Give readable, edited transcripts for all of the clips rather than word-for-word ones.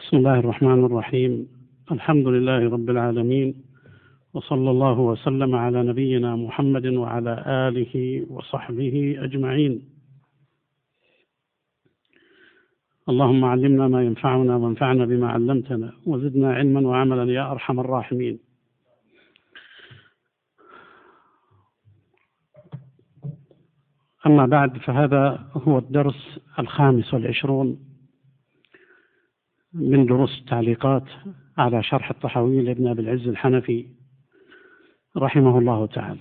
بسم الله الرحمن الرحيم. الحمد لله رب العالمين، وصلى الله وسلم على نبينا محمد وعلى آله وصحبه أجمعين. اللهم علمنا ما ينفعنا وانفعنا بما علمتنا وزدنا علما وعملا يا أرحم الراحمين. أما بعد، فهذا هو الدرس 25 من دروس التعليقات على شرح الطحاوي لابن أبي العز الحنفي رحمه الله تعالى.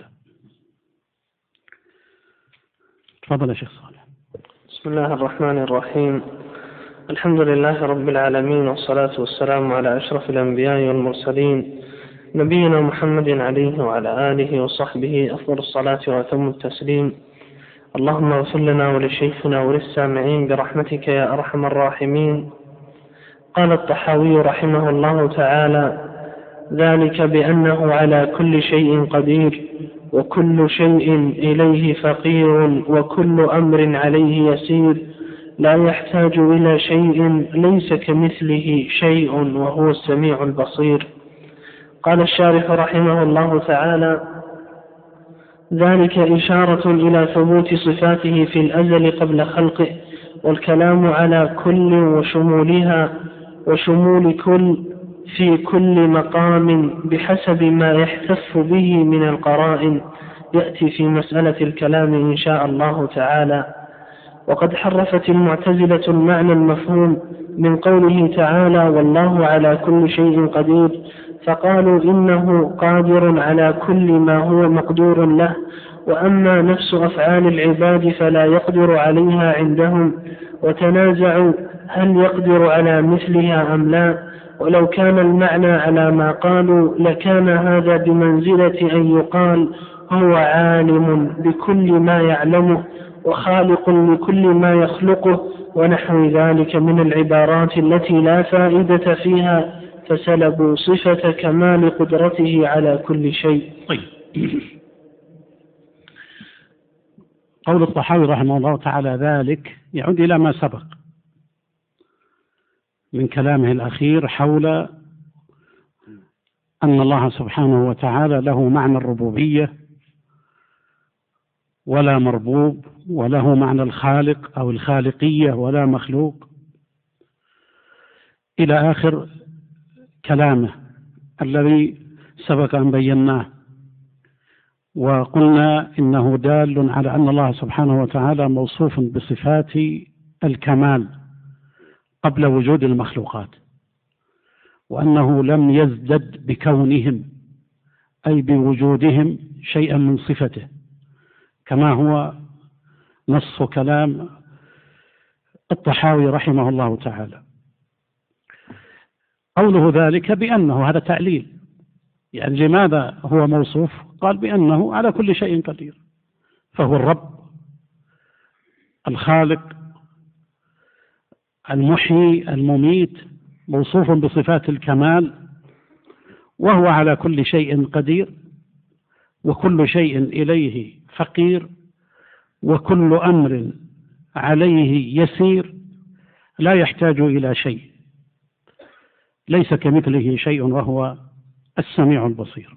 تفضل يا شيخ صالح. بسم الله الرحمن الرحيم. الحمد لله رب العالمين، والصلاة والسلام على أشرف الأنبياء والمرسلين نبينا محمد عليه وعلى آله وصحبه أفضل الصلاة وأتم التسليم. اللهم اغفر لنا ولشيخنا وللسامعين برحمتك يا أرحم الراحمين. قال الطحاوي رحمه الله تعالى: ذلك بأنه على كل شيء قدير، وكل شيء إليه فقير، وكل أمر عليه يسير، لا يحتاج إلى شيء، ليس كمثله شيء، وهو السميع البصير. قال الشارح رحمه الله تعالى: ذلك إشارة إلى ثبوت صفاته في الأزل قبل خلقه، والكلام على كل وشمولها وشمول كل في كل مقام بحسب ما يحتف به من القرائن، يأتي في مسألة الكلام إن شاء الله تعالى. وقد حرفت المعتزلة المعنى المفهوم من قوله تعالى: والله على كل شيء قدير، فقالوا إنه قادر على كل ما هو مقدور له، وأما نفس أفعال العباد فلا يقدر عليها عندهم، وتنازعوا هل يقدر على مثلها أم لا. ولو كان المعنى على ما قالوا لكان هذا بمنزلة أن يقال هو عالم بكل ما يعلمه وخالق لكل ما يخلقه، ونحو ذلك من العبارات التي لا فائدة فيها، فسلبوا صفة كمال قدرته على كل شيء. طيب، قول الطحاوي رحمه الله تعالى ذلك يعود إلى ما سبق من كلامه الأخير حول أن الله سبحانه وتعالى له معنى الربوبية ولا مربوب، وله معنى الخالق أو الخالقية ولا مخلوق، إلى آخر كلامه الذي سبق أن بيناه، وقلنا إنه دال على أن الله سبحانه وتعالى موصوف بصفات الكمال قبل وجود المخلوقات، وأنه لم يزدد بكونهم أي بوجودهم شيئا من صفته، كما هو نص كلام الطحاوي رحمه الله تعالى. قوله ذلك بأنه، هذا تعليل، يعني لماذا هو موصوف؟ قال بأنه على كل شيء قدير، فهو الرب الخالق المحيي المميت، موصوف بصفات الكمال، وهو على كل شيء قدير، وكل شيء إليه فقير، وكل أمر عليه يسير، لا يحتاج إلى شيء، ليس كمثله شيء، وهو السميع البصير.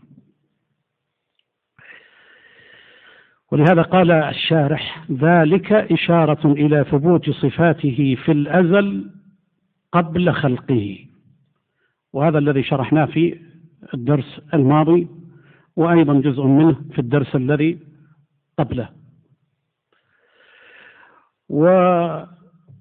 ولهذا قال الشارح: ذلك إشارة إلى ثبوت صفاته في الأزل قبل خلقه، وهذا الذي شرحناه في الدرس الماضي، وأيضا جزء منه في الدرس الذي قبله. وهنا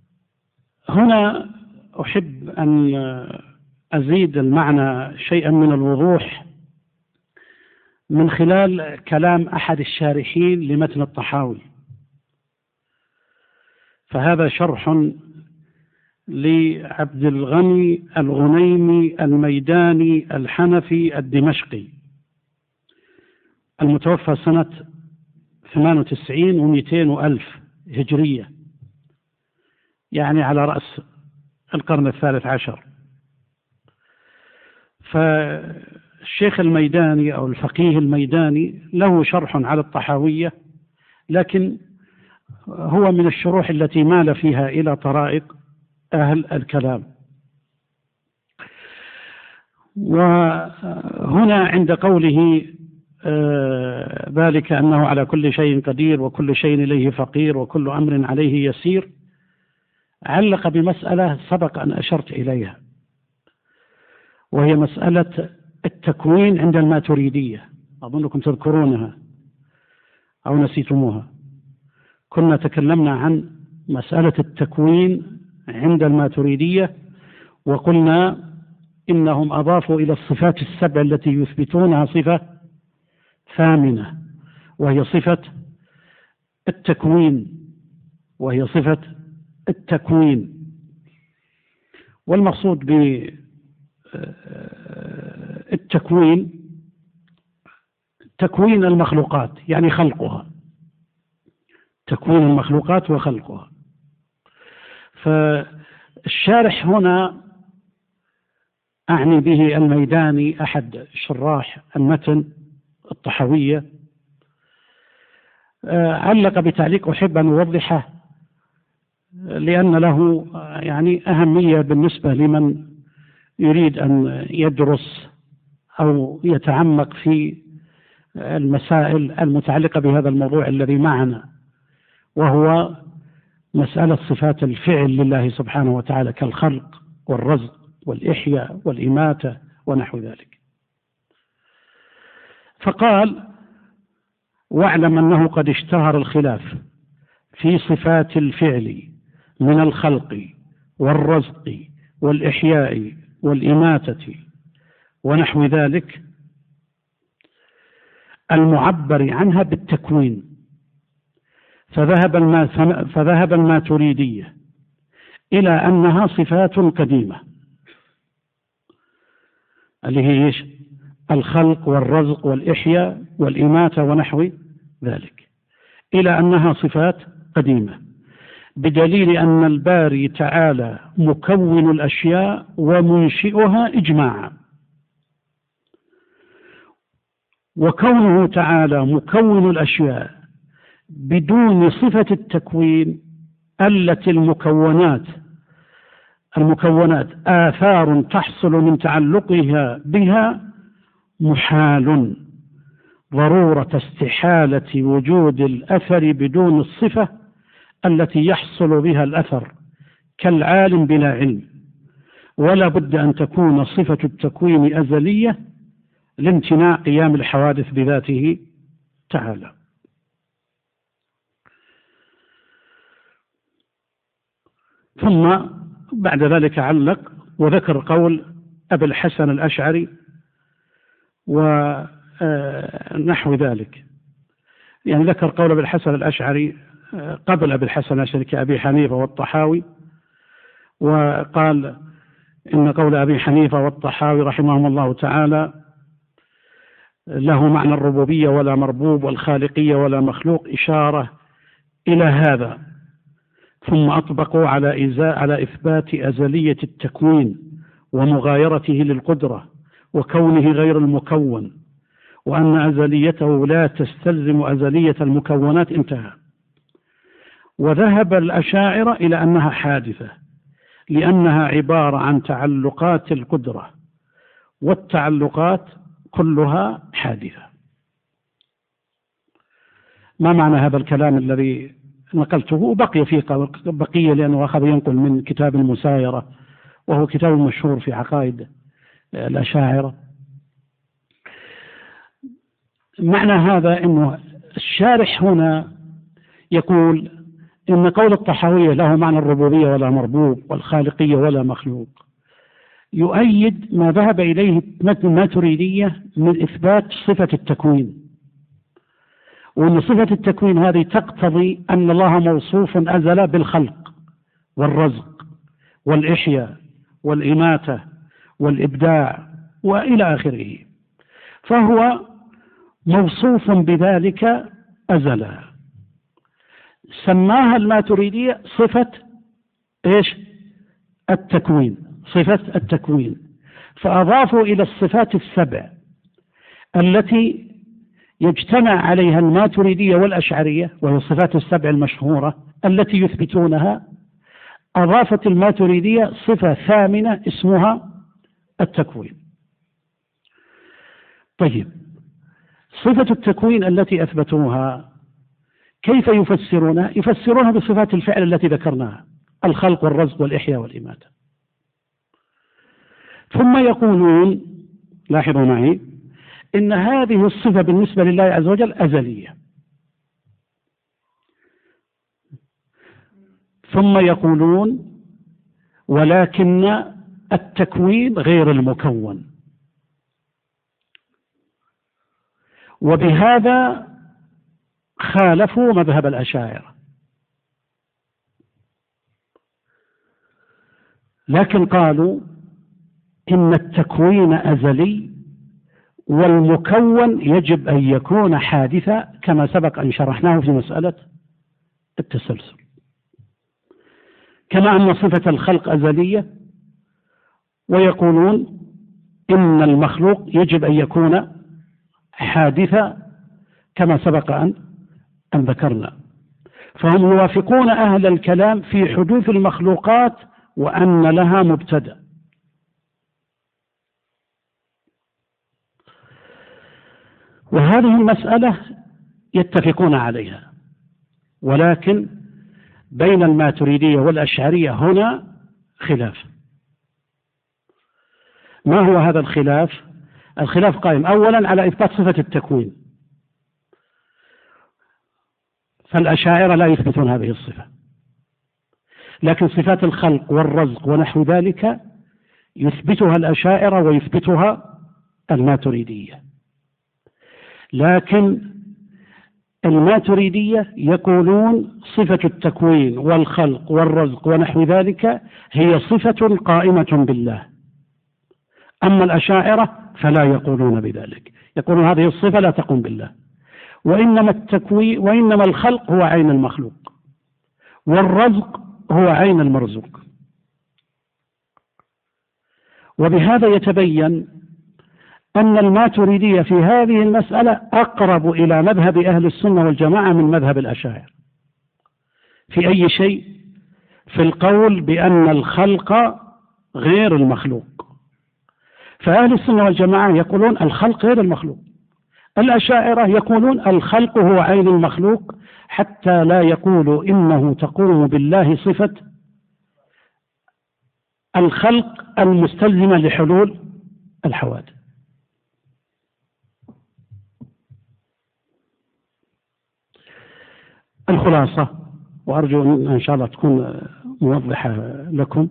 أحب أن أزيد المعنى شيئا من الوضوح من خلال كلام أحد الشارحين لمتن الطحاوي، فهذا شرح لعبد الغني الغنيمي الميداني الحنفي الدمشقي، المتوفى سنة 98 و200 ألف هجرية، يعني على رأس القرن 13. فالشيخ الميداني أو الفقيه الميداني له شرح على الطحاوية، لكن هو من الشروح التي مال فيها إلى طرائق أهل الكلام، وهنا عند قوله ذلك أنه على كل شيء قدير وكل شيء إليه فقير وكل أمر عليه يسير، علق بمسألة سبق أن أشرت إليها، وهي مسألة التكوين عند الماتريدية. أظنكم تذكرونها أو نسيتموها. كنا تكلمنا عن مسألة التكوين عند الماتريدية، وقلنا إنهم أضافوا إلى الصفات السبع التي يثبتونها صفة ثامنة، وهي صفة التكوين. والمقصود بالتكوين تكوين المخلوقات، يعني خلقها، تكوين المخلوقات وخلقها. فالشارح هنا أعني به الميداني أحد شراح المتن الطحاوية، علق بتعليق أحب أن أوضحه لأن له يعني أهمية بالنسبة لمن يريد أن يدرس أو يتعمق في المسائل المتعلقة بهذا الموضوع الذي معنا، وهو مسألة صفات الفعل لله سبحانه وتعالى كالخلق والرزق والإحياء والإماتة ونحو ذلك. فقال: واعلم أنه قد اشتهر الخلاف في صفات الفعل من الخلق والرزق والإحياء والإماتة ونحو ذلك المعبر عنها بالتكوين، فذهب الماتريدية إلى أنها صفات قديمة، اللي هي الخلق والرزق والإحياء والإماتة ونحو ذلك، إلى أنها صفات قديمة، بدليل أن الباري تعالى مكون الأشياء ومنشئها إجماعا، وكونه تعالى مكون الأشياء بدون صفة التكوين التي المكونات آثار تحصل من تعلقها بها محال، ضرورة استحالة وجود الأثر بدون الصفة التي يحصل بها الأثر كالعالم بلا علم، ولا بد أن تكون صفة التكوين أزلية لامتناع قيام الحوادث بذاته تعالى. ثم بعد ذلك علق وذكر قول أبي الحسن الأشعري ونحو ذلك، يعني ذكر قول أبي الحسن الأشعري قبل أبي الحسن الأشعري كأبي حنيفة والطحاوي، وقال إن قول أبي حنيفة والطحاوي رحمهم الله تعالى له معنى الربوبية ولا مربوب والخالقية ولا مخلوق، إشارة إلى هذا. ثم أطبقوا على إثبات أزلية التكوين ومغايرته للقدرة وكونه غير المكون، وأن أزليته لا تستلزم أزلية المكونات، انتهى. وذهب الأشاعرة إلى أنها حادثة لأنها عبارة عن تعلقات القدرة، والتعلقات كلها حادثة. ما معنى هذا الكلام الذي نقلته؟ بقي فيه بقية لأنه أخذ ينقل من كتاب المسايرة، وهو كتاب مشهور في عقائد الأشاعرة. معنى هذا أنه الشارح هنا يقول إن قول الطحاوية له معنى الربوبية ولا مربوب والخالقية ولا مخلوق يؤيد ما ذهب إليه الماتريدية من إثبات صفة التكوين، وأن صفة التكوين هذه تقتضي أن الله موصوف أزل بالخلق والرزق والإحياء والإماتة والإبداع وإلى آخره، فهو موصوف بذلك أزلا. سماها الماتريدية صفة التكوين، صفة التكوين، فأضافوا إلى الصفات السبع التي يجتمع عليها الماتريدية والأشعرية، وهي الصفات السبع المشهورة التي يثبتونها، أضافت الماتريدية صفة ثامنة اسمها التكوين. طيب، صفة التكوين التي أثبتوها كيف يفسرونها؟ يفسرونها بصفات الفعل التي ذكرناها: الخلق والرزق والإحياء والإماتة. ثم يقولون، لاحظوا معي، إن هذه الصفة بالنسبة لله عز وجل أزلية. ثم يقولون: ولكن التكوين غير المكون. وبهذا خالفوا مذهب الأشاعرة، لكن قالوا إن التكوين أزلي، والمكون يجب أن يكون حادثا، كما سبق أن شرحناه في مسألة التسلسل. كما أن صفة الخلق أزلية، ويقولون إن المخلوق يجب أن يكون حادثا، كما سبق أن ذكرنا. فهم يوافقون أهل الكلام في حدوث المخلوقات وأن لها مبتدأ. وهذه المسألة يتفقون عليها، ولكن بين الماتريدية والأشعرية هنا خلاف. ما هو هذا الخلاف؟ الخلاف قائم أولا على إثبات صفة التكوين، فالأشاعرة لا يثبتون هذه الصفة، لكن صفات الخلق والرزق ونحو ذلك يثبتها الأشاعرة ويثبتها الماتريدية. لكن الماتريدية يقولون صفة التكوين والخلق والرزق ونحو ذلك هي صفة قائمة بالله، أما الأشاعرة فلا يقولون بذلك، يقولون هذه الصفة لا تقوم بالله، وإنما الخلق هو عين المخلوق، والرزق هو عين المرزوق. وبهذا يتبين أن الماتريدية في هذه المسألة أقرب إلى مذهب أهل السنة والجماعة من مذهب الأشاعرة. في أي شيء؟ في القول بأن الخلق غير المخلوق. فأهل السنة والجماعة يقولون الخلق غير المخلوق، الأشاعرة يقولون الخلق هو عين المخلوق، حتى لا يقولوا إنه تقوم بالله صفة الخلق المستلزمة لحلول الحوادث. الخلاصة، وأرجو إن شاء الله تكون موضحة لكم،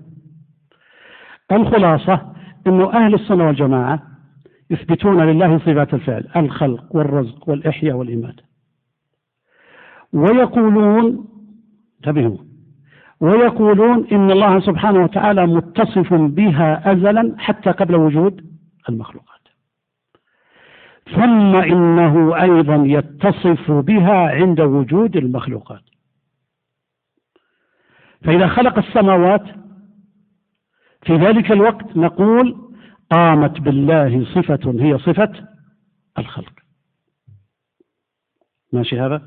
الخلاصة أنه أهل السنة والجماعة يثبتون لله صفات الفعل: الخلق والرزق والإحياء والإماتة، ويقولون إن الله سبحانه وتعالى متصف بها أزلا حتى قبل وجود المخلوقات، ثم إنه أيضا يتصف بها عند وجود المخلوقات. فإذا خلق السماوات في ذلك الوقت نقول قامت بالله صفة هي صفة الخلق. ماشي هذا؟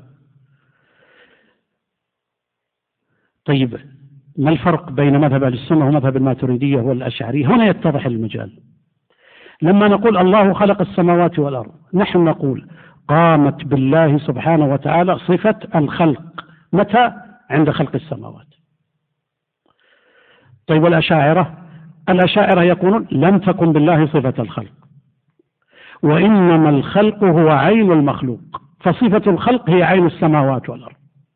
طيب، ما الفرق بين مذهب أهل السنة ومذهب الماتريدية والأشعرية؟ هنا يتضح المجال. لما نقول الله خلق السماوات والأرض، نحن نقول قامت بالله سبحانه وتعالى صفة الخلق. متى؟ عند خلق السماوات. طيب، الأشاعرة يقولون لم تكن بالله صفة الخلق، وإنما الخلق هو عين المخلوق، فصفة الخلق هي عين السماوات والأرض.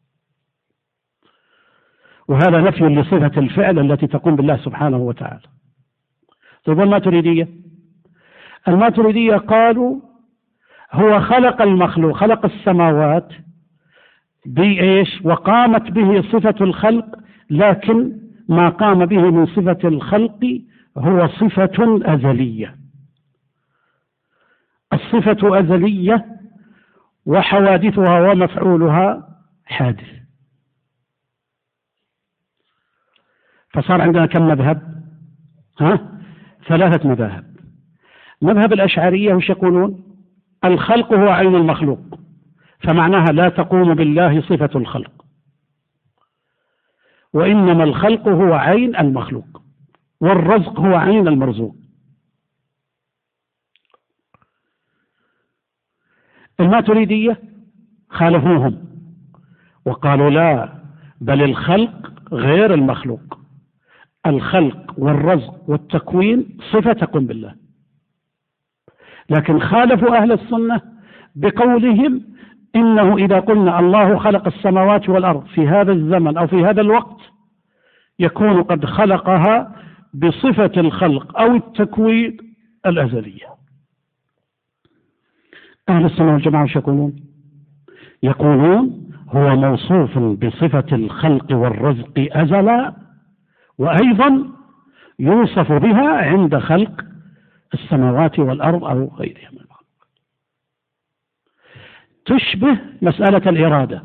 وهذا نفي لصفة الفعل التي تقوم بالله سبحانه وتعالى. طيب، الماتريدية قالوا هو خلق المخلوق، خلق السماوات بإيش؟ وقامت به صفة الخلق، لكن ما قام به من صفة الخلق هو صفة أزلية. الصفة أزلية وحوادثها ومفعولها حادث. فصار عندنا كم مذهب؟ 3 مذاهب. مذهب الأشعرية وش يقولون؟ الخلق هو عين المخلوق، فمعناها لا تقوم بالله صفة الخلق، وإنما الخلق هو عين المخلوق، والرزق هو عين المرزوق. الماتريدية خالفوهم وقالوا لا، بل الخلق غير المخلوق، الخلق والرزق والتكوين صفة تكون بالله. لكن خالفوا أهل السنة بقولهم إنه إذا قلنا الله خلق السماوات والأرض في هذا الزمن أو في هذا الوقت يكون قد خلقها بصفة الخلق أو التكوين الأزلية. أهل السنة والجماعة وش يقولون؟ يقولون هو موصوف بصفة الخلق والرزق أزلا، وأيضا يوصف بها عند خلق السماوات والأرض أو غيرها من المخلوقات. تشبه مسألة الإرادة،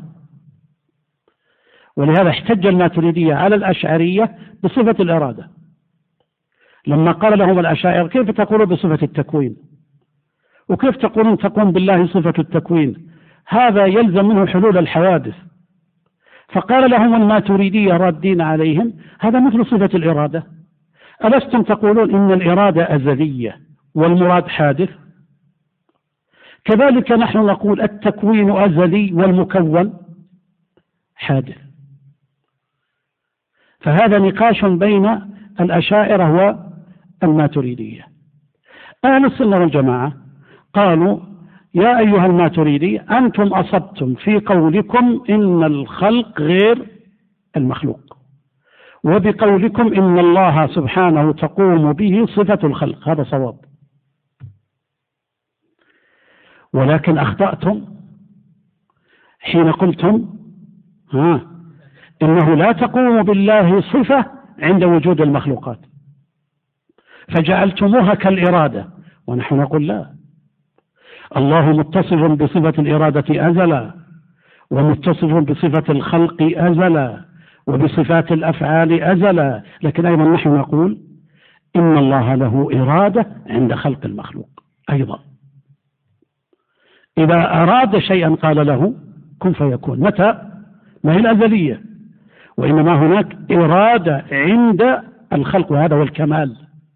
ولهذا احتج الماتريدية على الأشعرية بصفة الإرادة لما قال لهم الأشاعرة كيف تقولون بصفة التكوين وكيف تقولون تقوم بالله صفة التكوين، هذا يلزم منه حلول الحوادث. فقال لهم الماتريدية رادين عليهم هذا مثل صفة الإرادة، ألستم تقولون إن الإرادة أزلية والمراد حادث؟ كذلك نحن نقول التكوين أزلي والمكون حادث. فهذا نقاش بين الأشاعرة والماتريدية. أهل السنة والجماعة قالوا يا أيها الماتريدي أنتم أصبتم في قولكم إن الخلق غير المخلوق، وبقولكم إن الله سبحانه تقوم به صفة الخلق، هذا صواب. ولكن أخطأتم حين قلتم إنه لا تقوم بالله صفة عند وجود المخلوقات، فجعلتموها كالإرادة، ونحن نقول لا، الله متصف بصفة الإرادة أزلا، ومتصف بصفة الخلق أزلا، وبصفات الأفعال أزلا، لكن أيضا نحن نقول إن الله له إرادة عند خلق المخلوق أيضا. إذا أراد شيئا قال له كن فيكون، متى؟ ما هي الأزلية، وإنما هناك إرادة عند الخلق، وهذا هو الكمال.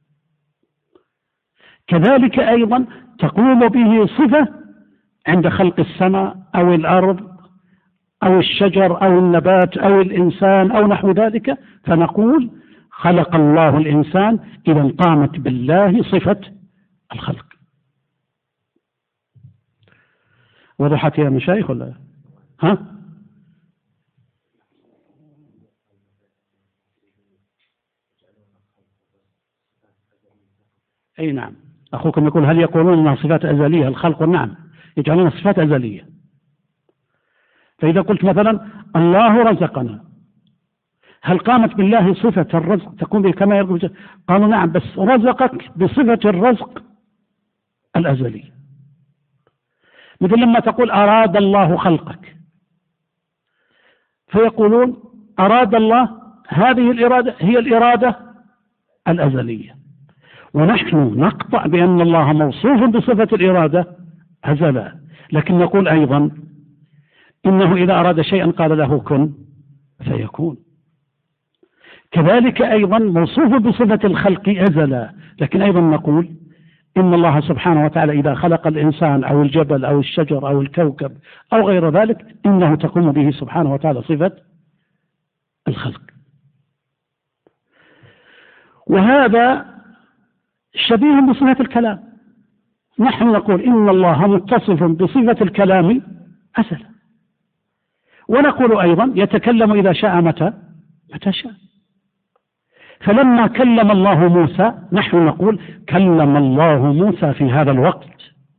كذلك أيضا تقوم به صفة عند خلق السماء أو الأرض أو الشجر أو النبات أو الإنسان أو نحو ذلك، فنقول خلق الله الإنسان إذا قامت بالله صفة الخلق. وضحت يا مشايخ ولا أي نعم، أخوكم يقول هل يقولون أنها صفات أزلية الخلق؟ نعم، يجعلون صفات أزلية. فإذا قلت مثلا الله رزقنا، هل قامت بالله صفة الرزق تكون به كما يرجو؟ قالوا نعم، بس رزقك بصفة الرزق الأزلي. مثل لما تقول أراد الله خلقك، فيقولون أراد الله، هذه الإرادة هي الإرادة الأزلية، ونحن نقطع بأن الله موصوف بصفة الإرادة أزلا، لكن نقول أيضا إنه إذا أراد شيئا قال له كن فيكون. كذلك أيضا موصوف بصفة الخلق أزلا، لكن أيضا نقول إن الله سبحانه وتعالى إذا خلق الإنسان أو الجبل أو الشجر أو الكوكب أو غير ذلك إنه تقوم به سبحانه وتعالى صفة الخلق. وهذا شبيه بصفة الكلام، نحن نقول إن الله متصف بصفة الكلام أزلا، ونقول أيضا يتكلم إذا شاء متى شاء. فلما كلم الله موسى نحن نقول كلم الله موسى في هذا الوقت،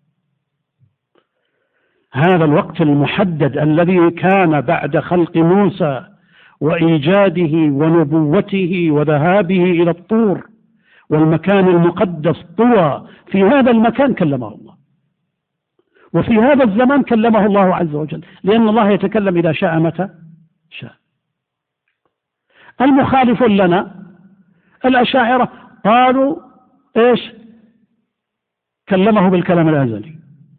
هذا الوقت المحدد الذي كان بعد خلق موسى وإيجاده ونبوته وذهابه إلى الطور والمكان المقدس طوى، في هذا المكان كلمه الله، وفي هذا الزمان كلمه الله عز وجل، لأن الله يتكلم إذا شاء متى شاء. المخالف لنا الأشاعرة قالوا إيش؟ كلمه بالكلام الأزلي،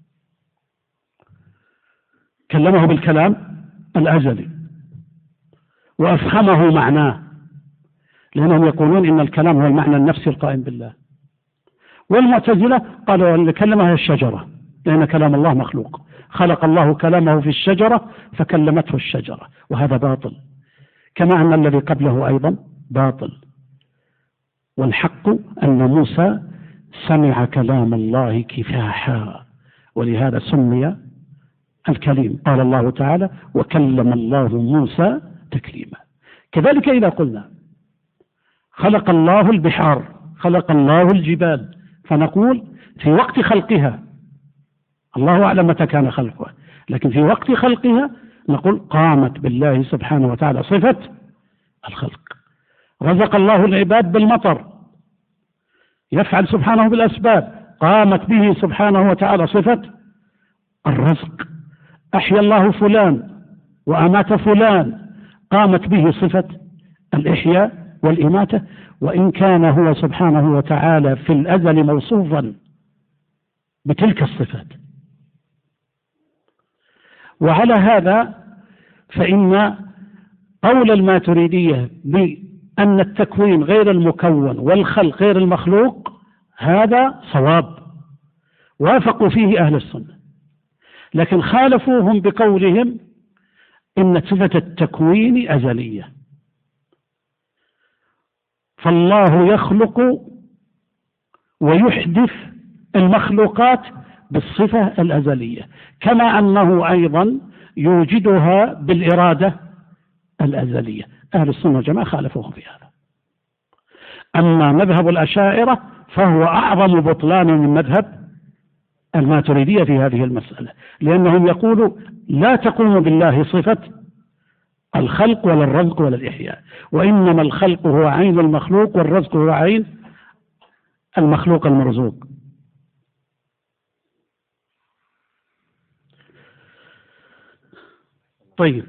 كلمه بالكلام الأزلي وأفهمه معناه، لأنهم يقولون إن الكلام هو المعنى النفسي القائم بالله. والمعتزلة قالوا أن كلمها الشجرة لأن كلام الله مخلوق، خلق الله كلامه في الشجرة فكلمته الشجرة، وهذا باطل، كما أن الذي قبله أيضا باطل. والحق أن موسى سمع كلام الله كفاحا، ولهذا سمي الكليم. قال الله تعالى: وكلم الله موسى تكليما. كذلك إذا قلنا خلق الله البحار، خلق الله الجبال، فنقول في وقت خلقها، الله أعلم متى كان خلقها، لكن في وقت خلقها نقول قامت بالله سبحانه وتعالى صفة الخلق. رزق الله العباد بالمطر، يفعل سبحانه بالأسباب، قامت به سبحانه وتعالى صفة الرزق. أحيا الله فلان وأمات فلان، قامت به صفة الإحياء والإماتة، وإن كان هو سبحانه وتعالى في الأزل موصوفا بتلك الصفات. وعلى هذا فإن قول الماتريدية بأن التكوين غير المكون والخلق غير المخلوق هذا صواب، وافقوا فيه أهل السنة، لكن خالفوهم بقولهم إن صفة التكوين أزلية، فالله يخلق ويحدث المخلوقات بالصفة الأزلية، كما أنه أيضا يوجدها بالإرادة الأزلية. أهل السنة والجماعة خالفوهم في هذا. أما مذهب الأشاعرة فهو أعظم بطلان من مذهب الماتريدية في هذه المسألة، لأنهم يقولوا لا تقوم بالله صفة الخلق ولا الرزق ولا الإحياء، وإنما الخلق هو عين المخلوق والرزق هو عين المخلوق المرزوق. طيب،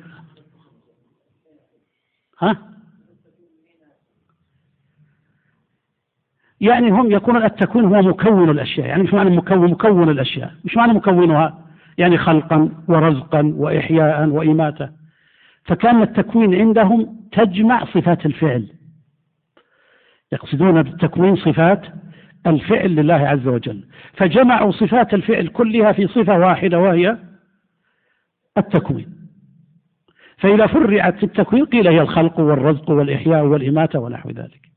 يعني هم يقولون التكوين هو مكون الأشياء. يعني مش معنى مكون الأشياء، مش معنى مكونها يعني خلقا ورزقا وإحياء وإماتة. فكان التكوين عندهم تجمع صفات الفعل، يقصدون بالتكوين صفات الفعل لله عز وجل، فجمعوا صفات الفعل كلها في صفة واحدة وهي التكوين. فإذا فرعت في التكوين قيل هي الخلق والرزق والإحياء والإماتة ونحو ذلك.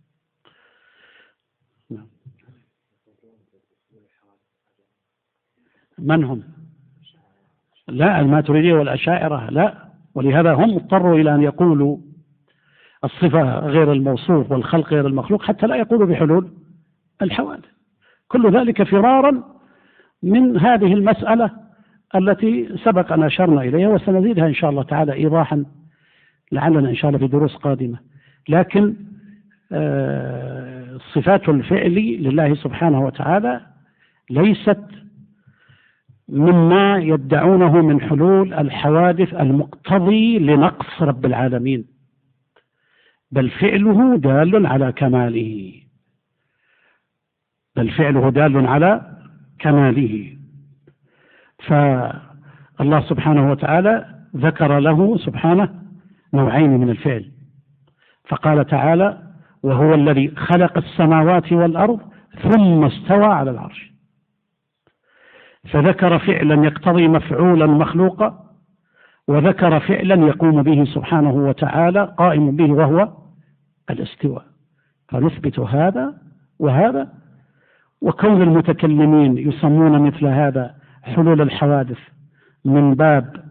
من هم؟ لا، الماتريدية والأشاعرة لا، ولهذا هم اضطروا إلى أن يقولوا الصفة غير الموصوف والخلق غير المخلوق حتى لا يقولوا بحلول الحوادث. كل ذلك فرارا من هذه المسألة التي سبق أن أشرنا إليها، وسنزيدها إن شاء الله تعالى إيضاحا لعلنا إن شاء الله في دروس قادمة. لكن صفات الفعل لله سبحانه وتعالى ليست مما يدعونه من حلول الحوادث المقتضي لنقص رب العالمين، بل فعله دال على كماله، بل فعله دال على كماله. فالله سبحانه وتعالى ذكر له سبحانه نوعين من الفعل، فقال تعالى: وهو الذي خلق السماوات والأرض ثم استوى على العرش. فذكر فعلا يقتضي مفعولا مخلوقا، وذكر فعلا يقوم به سبحانه وتعالى قائم به وهو الاستواء. فنثبت هذا وهذا. وكون المتكلمين يسمون مثل هذا حلول الحوادث من باب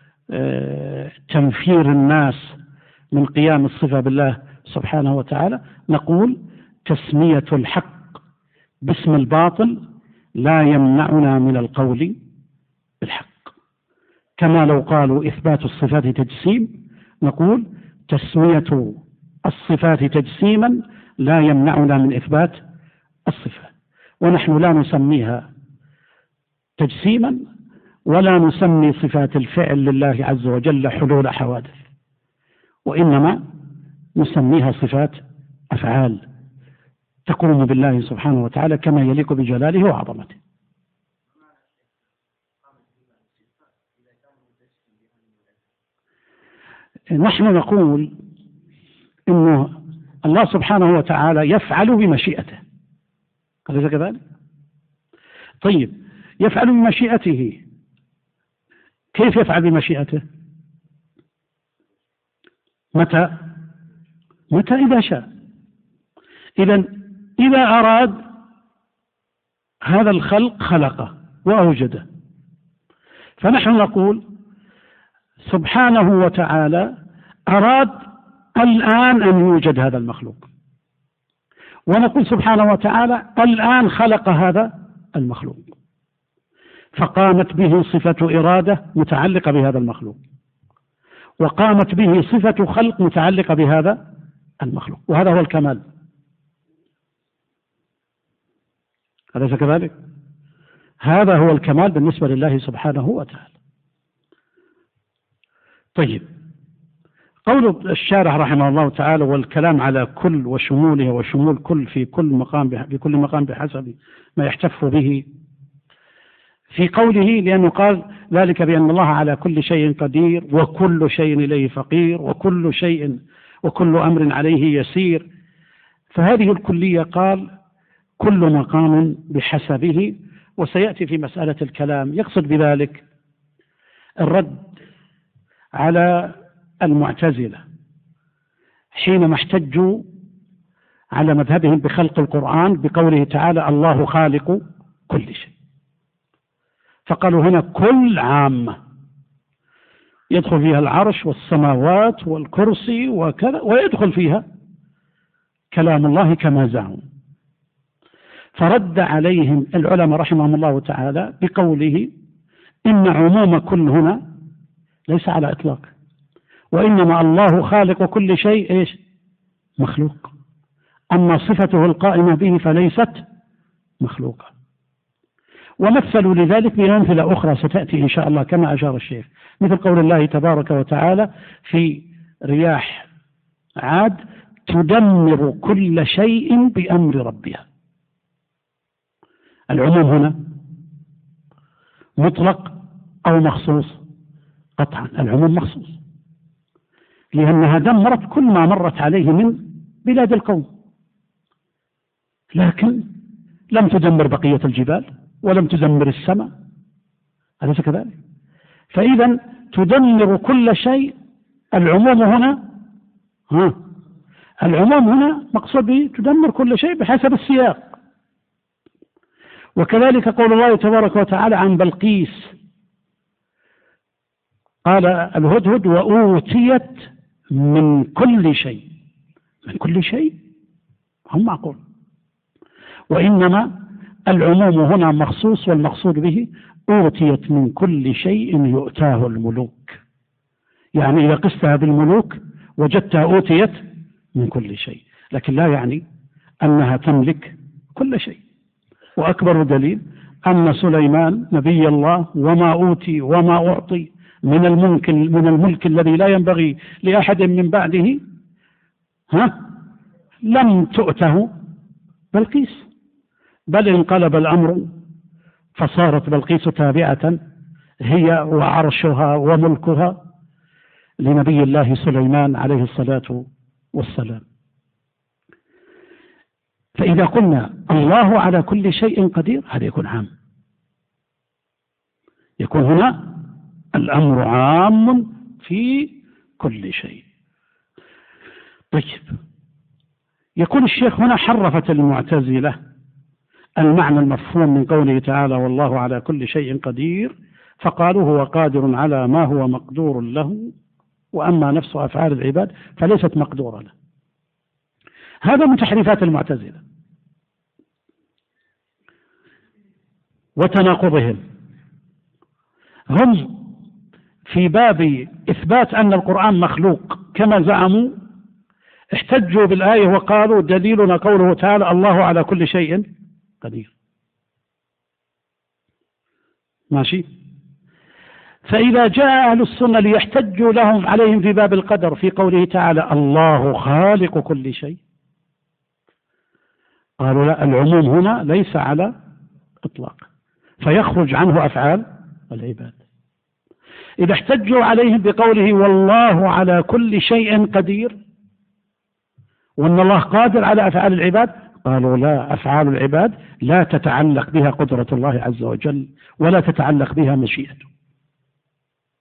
تنفير الناس من قيام الصفة بالله سبحانه وتعالى، نقول تسمية الحق باسم الباطل لا يمنعنا من القول بالحق. كما لو قالوا إثبات الصفات تجسيم، نقول تسمية الصفات تجسيما لا يمنعنا من إثبات الصفات. ونحن لا نسميها تجسيما ولا نسمي صفات الفعل لله عز وجل حلول حوادث، وإنما نسميها صفات أفعال تقوم بالله سبحانه وتعالى كما يليق بجلاله وعظمته. نحن نقول إنه الله سبحانه وتعالى يفعل بمشيئته، أليس كذلك؟ طيب، يفعل بمشيئته، كيف يفعل بمشيئته؟ متى إذا شاء. إذا أراد هذا الخلق خلقه وأوجده. فنحن نقول سبحانه وتعالى أراد الآن أن يوجد هذا المخلوق، ونقول سبحانه وتعالى الآن خلق هذا المخلوق، فقامت به صفة إرادة متعلقة بهذا المخلوق، وقامت به صفة خلق متعلقة بهذا المخلوق، وهذا هو الكمال. أليس كذلك؟ هذا هو الكمال بالنسبة لله سبحانه وتعالى. طيب، قول الشارح رحمه الله تعالى والكلام على كل وشموله وشمول كل في كل مقام بحسب ما يحتف به في قوله، لأنه قال ذلك بأن الله على كل شيء قدير وكل شيء إليه فقير وكل أمر عليه يسير. فهذه الكلية قال كل مقام بحسبه، وسيأتي في مسألة الكلام يقصد بذلك الرد على المعتزلة حينما احتجوا على مذهبهم بخلق القرآن بقوله تعالى الله خالق كل شيء، فقالوا هنا كل عامة يدخل فيها العرش والسماوات والكرسي وكذا، ويدخل فيها كلام الله كما زعموا. فرد عليهم العلماء رحمهم الله تعالى بقوله إن عموم كل هنا ليس على إطلاق، وإنما الله خالق كل شيء إيش؟ مخلوق، أما صفته القائمة به فليست مخلوقة. ومثلوا لذلك بأمثلة أخرى ستأتي إن شاء الله كما أشار الشيخ، مثل قول الله تبارك وتعالى في رياح عاد تدمر كل شيء بأمر ربها. العموم هنا مطلق أو مخصوص؟ قطعا العموم مخصوص، لأنها دمرت كل ما مرت عليه من بلاد القوم، لكن لم تدمر بقية الجبال ولم تدمر السماء، أليس كذلك؟ فإذا تدمر كل شيء. العموم هنا مقصود به تدمر كل شيء بحسب السياق. وكذلك قول الله تبارك وتعالى عن بلقيس قال الهدهد وأوتيت من كل شيء، من كل شيء هم معقول. وإنما العموم هنا مخصوص، والمقصود به أوتيت من كل شيء يؤتاه الملوك، يعني إذا قستها بالملوك وجدتها أوتيت من كل شيء، لكن لا يعني أنها تملك كل شيء. وأكبر دليل أن سليمان نبي الله وما أوتي وما أعطي من الملك الذي لا ينبغي لأحد من بعده لم تؤته بلقيس، بل انقلب الأمر فصارت بلقيس تابعة هي وعرشها وملكها لنبي الله سليمان عليه الصلاة والسلام. فإذا قلنا الله على كل شيء قدير هذا يكون عام، يكون هنا الأمر عام في كل شيء. طيب، يقول الشيخ هنا حرفت المعتزلة المعنى المفهوم من قوله تعالى والله على كل شيء قدير، فقالوا هو قادر على ما هو مقدور له، وأما نفس أفعال العباد فليست مقدورة له. هذا من تحريفات المعتزلة وتناقضهم. هم في باب إثبات أن القرآن مخلوق كما زعموا احتجوا بالآية وقالوا دليلنا قوله تعالى الله على كل شيء قدير. ماشي. فإذا جاء أهل السنة ليحتجوا لهم عليهم في باب القدر في قوله تعالى الله خالق كل شيء، قالوا لا، العموم هنا ليس على إطلاق، فيخرج عنه أفعال العباد. إذا احتجوا عليهم بقوله والله على كل شيء قدير وأن الله قادر على أفعال العباد، قالوا لا، أفعال العباد لا تتعلق بها قدرة الله عز وجل ولا تتعلق بها مشيئته.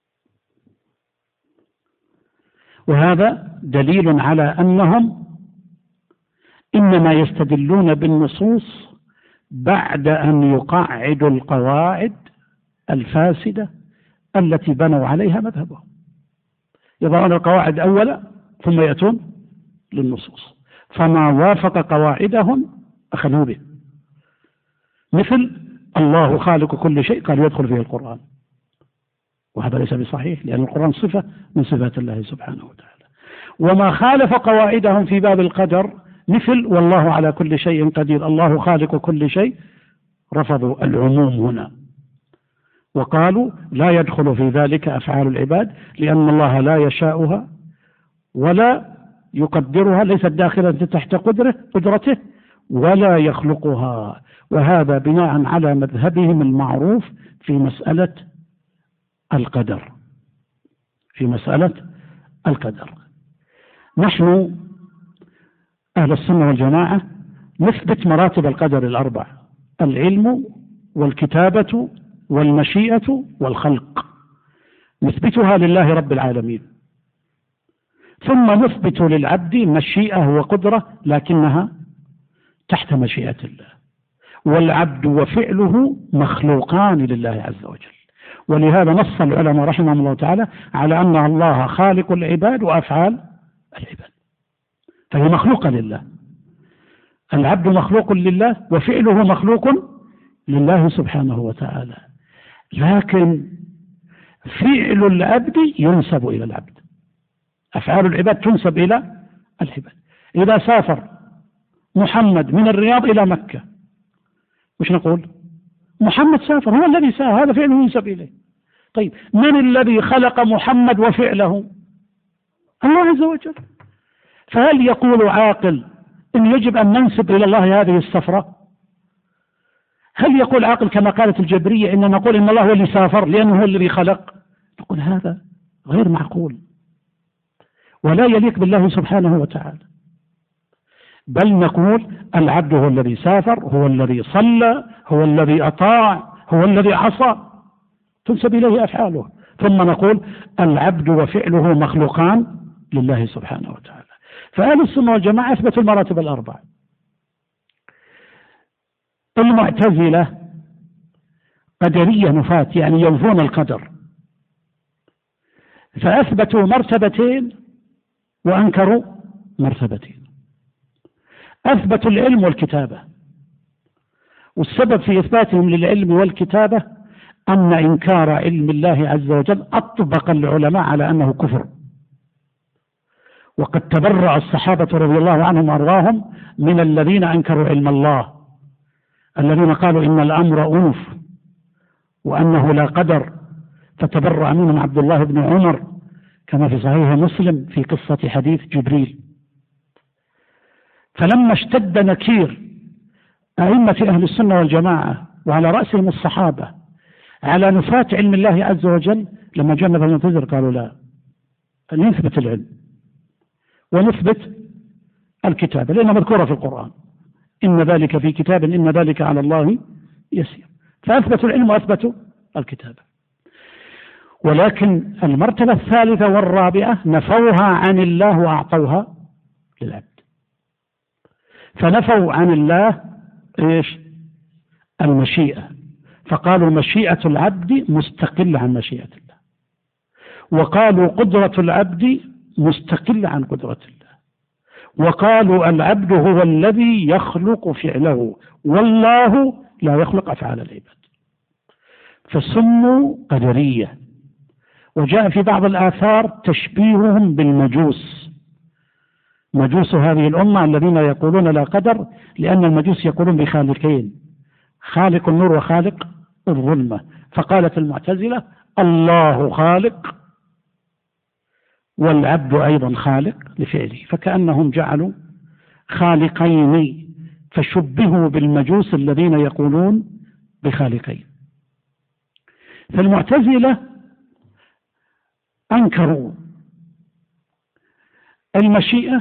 وهذا دليل على أنهم إنما يستدلون بالنصوص بعد أن يقعدوا القواعد الفاسدة التي بنوا عليها مذهبهم. يضعون القواعد أولا ثم يأتون للنصوص، فما وافق قواعدهم أخذوا به، مثل الله خالق كل شيء قال يدخل فيه القرآن، وهذا ليس بصحيح لأن القرآن صفة من صفات الله سبحانه وتعالى. وما خالف قواعدهم في باب القدر مثل والله على كل شيء قدير، الله خالق كل شيء، رفضوا العموم هنا وقالوا لا يدخل في ذلك أفعال العباد لأن الله لا يشاؤها ولا يقدرها، ليست داخلة تحت قدرته ولا يخلقها، وهذا بناء على مذهبهم المعروف في مسألة القدر. في مسألة القدر نحن أهل السنة والجماعة نثبت مراتب القدر الأربع: العلم والكتابة والمشيئة والخلق، نثبتها لله رب العالمين، ثم نثبت للعبد مشيئة وقدرة لكنها تحت مشيئة الله، والعبد وفعله مخلوقان لله عز وجل. ولهذا نص العلماء رحمهم الله تعالى على أن الله خالق العباد وأفعال العباد، فهي مخلوقة لله. العبد مخلوق لله وفعله مخلوق لله سبحانه وتعالى، لكن فعل العبد ينسب إلى العبد، أفعال العباد تنسب إلى العباد. إذا سافر محمد من الرياض إلى مكة وش نقول؟ محمد سافر، هو الذي سافر، هذا فعله ينسب إليه. طيب من الذي خلق محمد وفعله؟ الله عز وجل. فهل يقول عاقل إن يجب أن ننسب إلى الله هذه السفرة؟ هل يقول عاقل كما قالت الجبرية إن نقول إن الله هو اللي سافر لأنه هو الذي خلق؟ نقول هذا غير معقول ولا يليق بالله سبحانه وتعالى، بل نقول العبد هو الذي سافر، هو الذي صلى، هو الذي أطاع، هو الذي عصى، تنسب إليه أفعاله. ثم نقول العبد وفعله مخلوقان لله سبحانه وتعالى. فأهل السنة والجماعة أثبتوا المراتب الأربع. المعتزلة قدرية نفاة، يعني ينفون القدر، فأثبتوا مرتبتين وأنكروا مرتبتين. أثبتوا العلم والكتابة، والسبب في إثباتهم للعلم والكتابة أن إنكار علم الله عز وجل أطبق العلماء على أنه كفر، وقد تبرأ الصحابة رضي الله عنهم وأرضاهم من الذين أنكروا علم الله، الذين قالوا إن الأمر أنف وأنه لا قدر، فتبرأ منهم عبد الله بن عمر كما في صحيح مسلم في قصة حديث جبريل. فلما اشتد نكير أئمة أهل السنة والجماعة وعلى رأسهم الصحابة على نفاة علم الله عز وجل، لما جنب المعتزلة قالوا لا، نثبت العلم ونثبت الكتابة لأنها مذكورة في القرآن، إن ذلك في كتاب إن ذلك على الله يسير. فأثبتوا العلم وأثبتوا الكتابة. ولكن المرتبة الثالثة والرابعة نفوها عن الله وأعطوها للعبد. فنفوا عن الله إيش؟ المشيئة، فقالوا مشيئة العبد مستقلة عن مشيئة الله، وقالوا قدرة العبد مستقلة عن قدرة الله، وقالوا العبد هو الذي يخلق فعله والله لا يخلق أفعال العباد، فسموا قدرية. وجاء في بعض الآثار تشبيههم بالمجوس، مجوس هذه الأمة الذين يقولون لا قدر، لأن المجوس يقولون بخالقين، خالق النور وخالق الظلمة. فقالت المعتزلة الله خالق والعبد أيضا خالق لفعله، فكأنهم جعلوا خالقين، فشبهوا بالمجوس الذين يقولون بخالقين. فالمعتزلة أنكروا المشيئة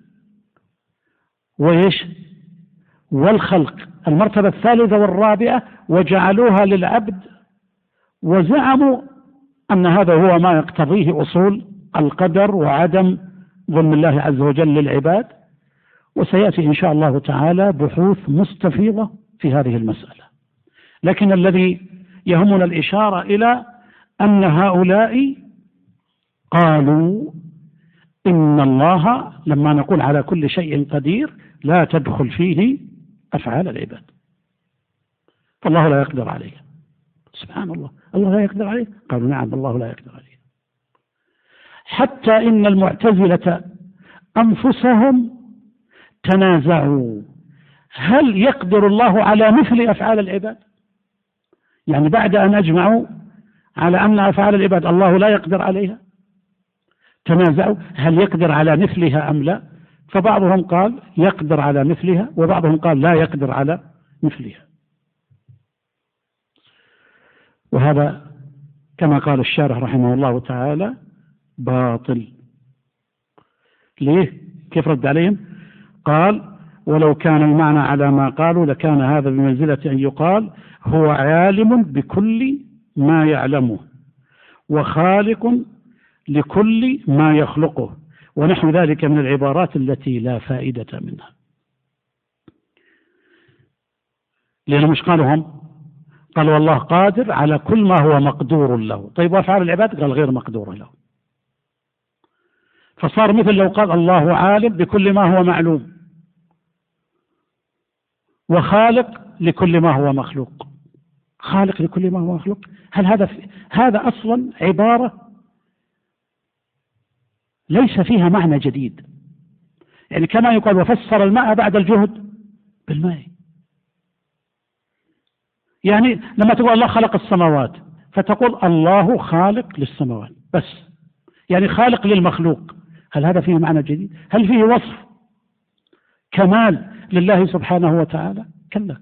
وإيش؟ والخلق، المرتبة الثالثة والرابعة، وجعلوها للعبد، وزعموا أن هذا هو ما يقتضيه أصول القدر وعدم ظلم الله عز وجل للعباد، وسيأتي إن شاء الله تعالى بحوث مستفيضة في هذه المسألة. لكن الذي يهمنا الإشارة إلى أن هؤلاء قالوا إن الله لما نقول على كل شيء قدير لا تدخل فيه أفعال العباد، فالله لا يقدر عليه. سبحان الله، الله لا يقدر عليه؟ قالوا نعم، الله لا يقدر عليه. حتى إن المعتزلة أنفسهم تنازعوا هل يقدر الله على مثل أفعال العباد؟ يعني بعد أن أجمعوا على أن أفعال العباد الله لا يقدر عليها، تنازعوا هل يقدر على مثلها أم لا؟ فبعضهم قال يقدر على مثلها، وبعضهم قال لا يقدر على مثلها. وهذا كما قال الشارح رحمه الله تعالى باطل. ليه؟ كيف رد عليهم؟ قال ولو كان المعنى على ما قالوا لكان هذا بمنزلة أن يقال هو عالم بكل ما يعلمه وخالق لكل ما يخلقه، ونحو ذلك من العبارات التي لا فائدة منها. لأنهم مش قالوا هم؟ قالوا والله قادر على كل ما هو مقدور له. طيب وأفعال العباد؟ قال غير مقدورة له. فصار مثل لو قال الله عالم بكل ما هو معلوم وخالق لكل ما هو مخلوق. خالق لكل ما هو مخلوق، هل هذا أصلا عبارة ليس فيها معنى جديد. يعني كما يقال وفسر الماء بعد الجهد بالماء. يعني لما تقول الله خلق السماوات فتقول الله خالق للسماوات بس، يعني خالق للمخلوق، هل هذا فيه معنى جديد؟ هل فيه وصف كمال لله سبحانه وتعالى؟ كلا.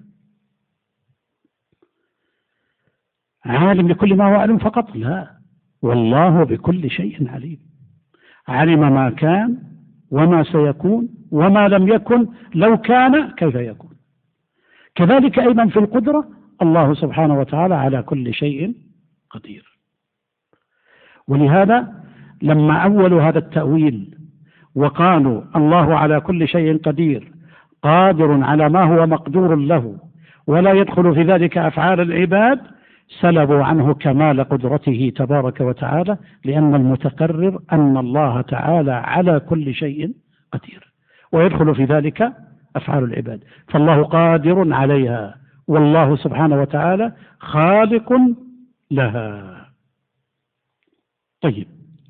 عالم لكل ما هو علم فقط؟ لا، والله بكل شيء عليم. علم ما كان وما سيكون وما لم يكن لو كان كيف يكون. كذلك أيضا في القدرة الله سبحانه وتعالى على كل شيء قدير. ولهذا لما أولوا هذا التأويل وقالوا الله على كل شيء قدير قادر على ما هو مقدور له ولا يدخل في ذلك أفعال العباد، سلبوا عنه كمال قدرته تبارك وتعالى، لأن المتقرر أن الله تعالى على كل شيء قدير ويدخل في ذلك أفعال العباد، فالله قادر عليها والله سبحانه وتعالى خالق لها. طيب،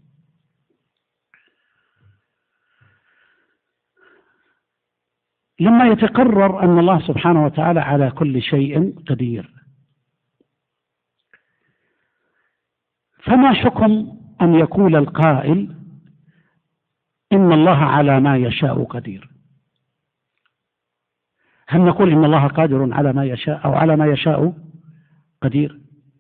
لما يتقرر أن الله سبحانه وتعالى على كل شيء قدير، فما حكم أن يقول القائل إن الله على ما يشاء قدير؟ هل نقول إن الله قادر على ما يشاء أو على ما يشاء قدير؟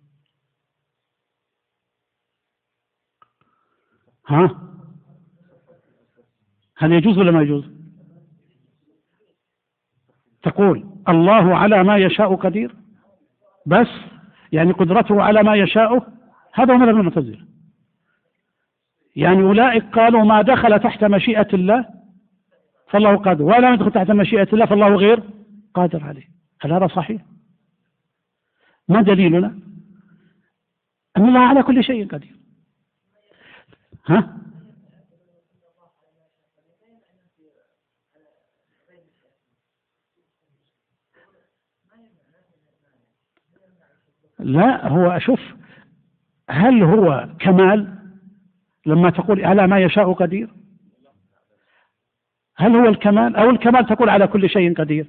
هل يجوز ولا ما يجوز؟ تقول الله على ما يشاء قدير بس، يعني قدرته على ما يشاء. هذا هو مذهب المعتزلة. يعني أولئك قالوا ما دخل تحت مشيئة الله فالله قادر، ولا يدخل تحت مشيئة الله فالله غير قادر عليه. هل هذا صحيح؟ ما دليلنا؟ أن الله على كل شيء قدير. لا، هو أشوف هل هو كمال لما تقول على ما يشاء قدير؟ هل هو الكمال أو الكمال تقول على كل شيء قدير؟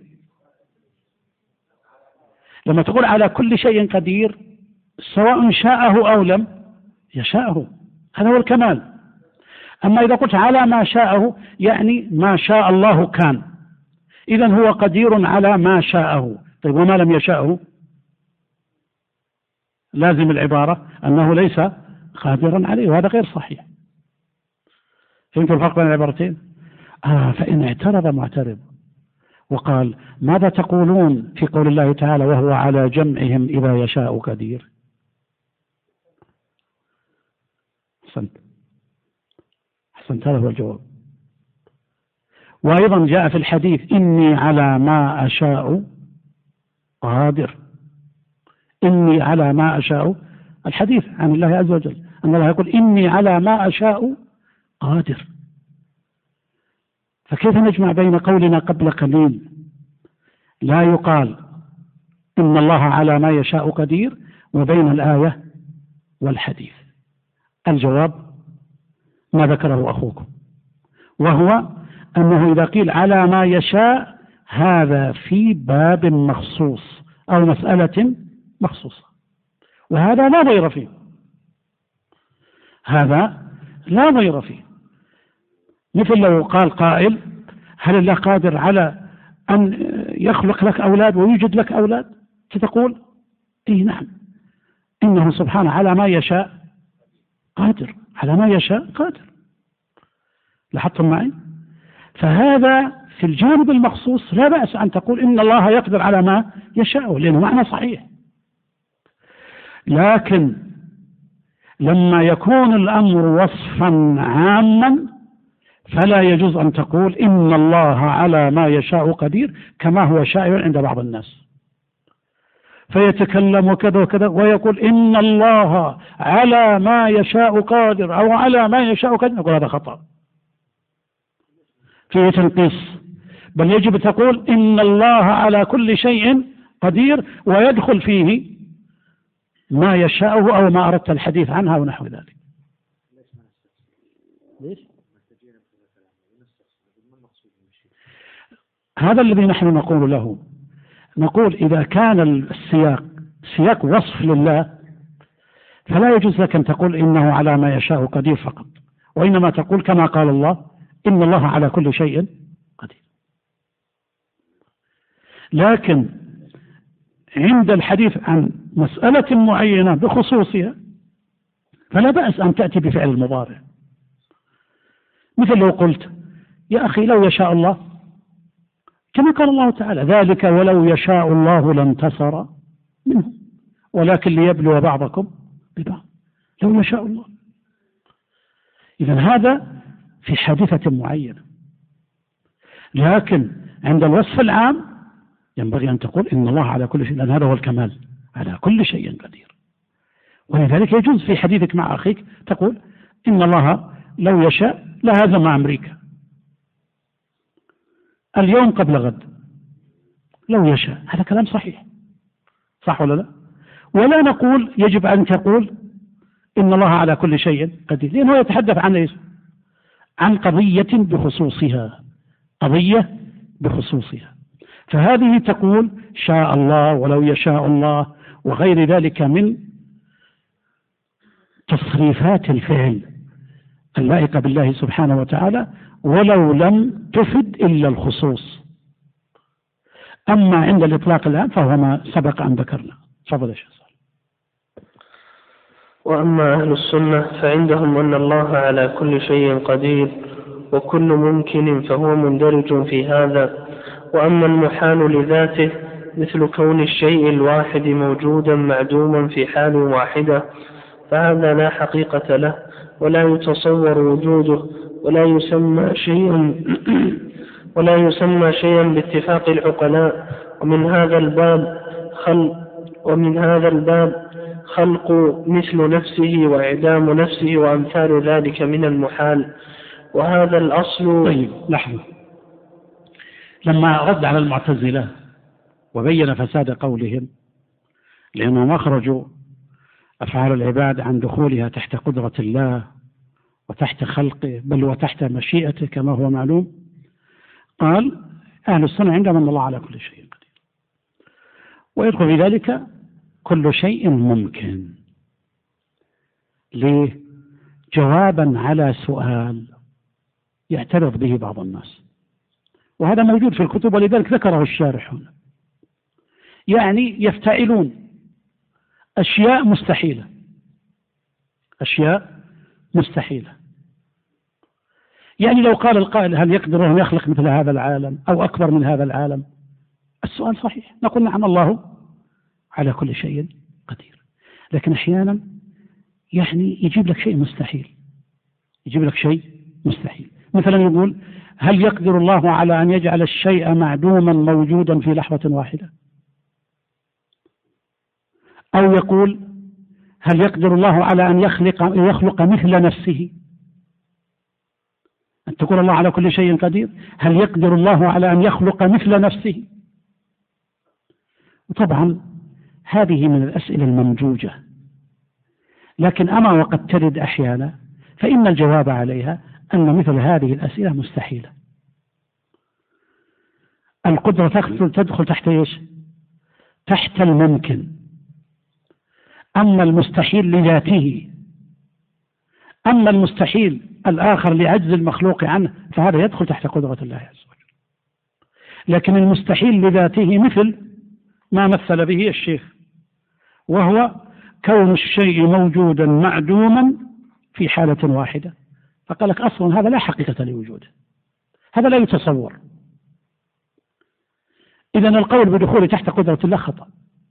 لما تقول على كل شيء قدير سواء شاءه أو لم يشاءه، هذا هو الكمال. أما إذا قلت على ما شاءه يعني ما شاء الله كان، إذن هو قدير على ما شاءه. طيب وما لم يشاءه؟ لازم العبارة أنه ليس قادرا عليه، وهذا غير صحيح. فهمت الفرق بين العبارتين؟ فإن اعترض معترض وقال ماذا تقولون في قول الله تعالى وهو على جمعهم إذا يشاء قدير؟ أحسنت، هذا هو الجواب. وأيضا جاء في الحديث إني على ما أشاء قادر. إني على ما أشاء، الحديث عن الله عز وجل أن الله يقول إني على ما أشاء قادر. فكيف نجمع بين قولنا قبل قليل لا يقال إن الله على ما يشاء قدير وبين الآية والحديث؟ الجواب ما ذكره أخوكم، وهو أنه إذا قيل على ما يشاء هذا في باب مخصوص أو مسألة مخصوصة، وهذا لا ضير فيه، هذا لا ضير فيه. مثل لو قال قائل هل الله قادر على أن يخلق لك أولاد ويوجد لك أولاد؟ فتقول إيه نعم، إنه سبحانه على ما يشاء قادر، على ما يشاء قادر. لاحظتم معي؟ فهذا في الجانب المخصوص لا بأس أن تقول إن الله يقدر على ما يشاء، لأنه معنى صحيح. لكن لما يكون الأمر وصفا عاما فلا يجوز أن تقول إن الله على ما يشاء قدير كما هو شائع عند بعض الناس، فيتكلم وكذا وكذا ويقول إن الله على ما يشاء قادر أو على ما يشاء قدير، نقول هذا خطأ فيه تنقيص، بل يجب تقول إن الله على كل شيء قدير ويدخل فيه ما يشاءه أو ما أردت الحديث عنها ونحو ذلك. ليش؟ هذا الذي نحن نقول له، نقول إذا كان السياق سياق وصف لله فلا يجوز لك أن تقول إنه على ما يشاء قدير فقط، وإنما تقول كما قال الله إن الله على كل شيء قدير. لكن عند الحديث عن مسألة معينة بخصوصها فلا بأس أن تأتي بفعل المضارع، مثل لو قلت يا أخي لو يشاء الله، كما قال الله تعالى ذلك ولو يشاء الله لانتصر منه ولكن ليبلو بعضكم ببعض، لو يشاء الله. إذن هذا في حادثة معينة، لكن عند الوصف العام ينبغي أن تقول إن الله على كل شيء، لأن هذا هو الكمال، على كل شيء قدير. ولذلك يجوز في حديثك مع أخيك تقول إن الله لو يشاء لهزم أمريكا اليوم قبل غد، لو يشاء، هذا كلام صحيح، صح ولا لا؟ ولا نقول يجب أن تقول إن الله على كل شيء قدير، لأنه يتحدث عن إيش؟ عن قضية بخصوصها، قضية بخصوصها. فهذه تقول شاء الله ولو يشاء الله وغير ذلك من تصريفات الفعل اللائقة بالله سبحانه وتعالى، ولو لم تفد إلا الخصوص. أما عند الإطلاق الآن فهو ما سبق أن ذكرنا. تفضل يا شيخ. وأما أهل السنة فعندهم أن الله على كل شيء قدير وكل ممكن فهو مندرج في هذا. وأما المحال لذاته مثل كون الشيء الواحد موجودا معدوما في حال واحدة فهذا لا حقيقة له ولا يتصور وجوده ولا يسمى شيئا باتفاق العقلاء. ومن هذا الباب خلق مثل نفسه وإعدام نفسه وأمثال ذلك من المحال. وهذا الأصل. طيب لحظة، لما رد على المعتزلة وبين فساد قولهم لأنهم أخرجوا أفعال العباد عن دخولها تحت قدرة الله وتحت خلقه بل وتحت مشيئته كما هو معلوم، قال أهل السنة عندهم أن الله على كل شيء قدير، ويدخل في ذلك كل شيء ممكن. ليه؟ جوابا على سؤال يعترض به بعض الناس، وهذا موجود في الكتب ولذلك ذكره الشارح هنا. يعني يفتعلون أشياء مستحيلة، أشياء مستحيلة. يعني لو قال القائل هل يقدر أن يخلق مثل هذا العالم أو أكبر من هذا العالم؟ السؤال صحيح، نقول نعم الله على كل شيء قدير. لكن أحيانا يعني يجيب لك شيء مستحيل، يجيب لك شيء مستحيل. مثلا يقول هل يقدر الله على أن يجعل الشيء معدوما موجودا في لحظة واحدة؟ أو يقول هل يقدر الله على أن يخلق مثل نفسه؟ أن تقول الله على كل شيء قدير، هل يقدر الله على أن يخلق مثل نفسه؟ وطبعا هذه من الأسئلة الممجوجة، لكن أما وقد ترد أحيانا فإن الجواب عليها أن مثل هذه الأسئلة مستحيلة. القدرة تدخل تحت إيش؟ تحت الممكن. أما المستحيل لذاته، أما المستحيل الآخر لعجز المخلوق عنه فهذا يدخل تحت قدرة الله عز وجل. لكن المستحيل لذاته مثل ما مثل به الشيخ، وهو كون الشيء موجودا معدوما في حالة واحدة، فقال لك أصلا هذا لا حقيقة لوجوده، هذا لا يتصور. إذن القول بدخوله تحت قدرة الله خطأ.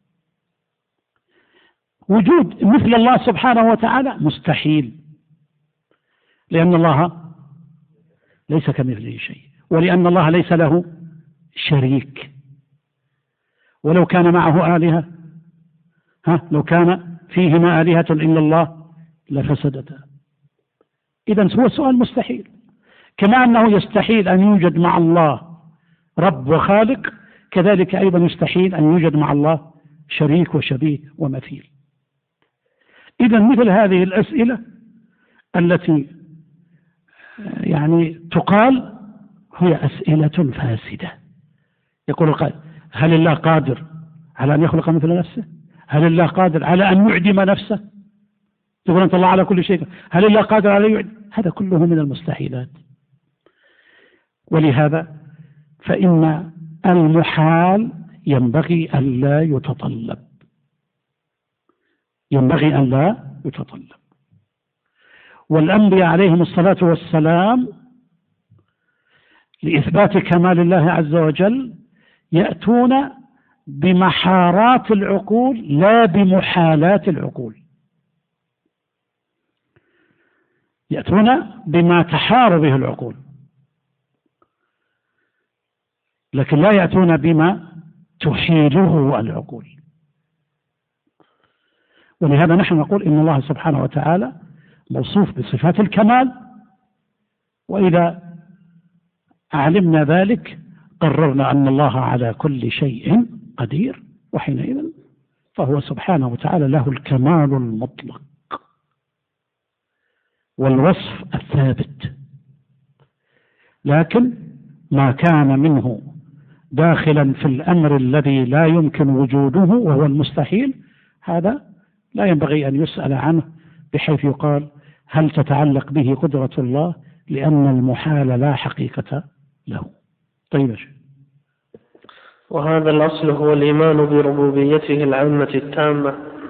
وجود مثل الله سبحانه وتعالى مستحيل، لأن الله ليس كمثله شيء، ولأن الله ليس له شريك. ولو كان معه آلهة، لو كان فيهما آلهة إلا الله لفسدتا. إذن هو سؤال مستحيل، كما أنه يستحيل أن يوجد مع الله رب وخالق، كذلك أيضا يستحيل أن يوجد مع الله شريك وشبيه ومثيل. إذن مثل هذه الأسئلة التي يعني تقال هي أسئلة فاسدة. يقول القائل هل الله قادر على أن يخلق مثل نفسه؟ هل الله قادر على أن يعدم نفسه؟ تقول أنت الله على كل شيء، هل الله قادر على أن يعدم؟ هذا كله من المستحيلات. ولهذا فإن المحال ينبغي أن لا يتطلب، ينبغي أن لا يتطلب. والأنبياء عليهم الصلاة والسلام لإثبات كمال الله عز وجل يأتون بمحارات العقول لا بمحالات العقول، يأتون بما تحار به العقول، لكن لا يأتون بما تحيله العقول. ولهذا نحن نقول إن الله سبحانه وتعالى موصوف بصفات الكمال، وإذا علمنا ذلك قررنا أن الله على كل شيء قدير، وحينئذ فهو سبحانه وتعالى له الكمال المطلق والوصف الثابت. لكن ما كان منه داخلا في الأمر الذي لا يمكن وجوده وهو المستحيل، هذا لا ينبغي أن يسأل عنه بحيث يقال هل تتعلق به قدرة الله، لأن المحال لا حقيقة له. طيب. وهذا الأصل هو الإيمان بربوبيته العامة التامة،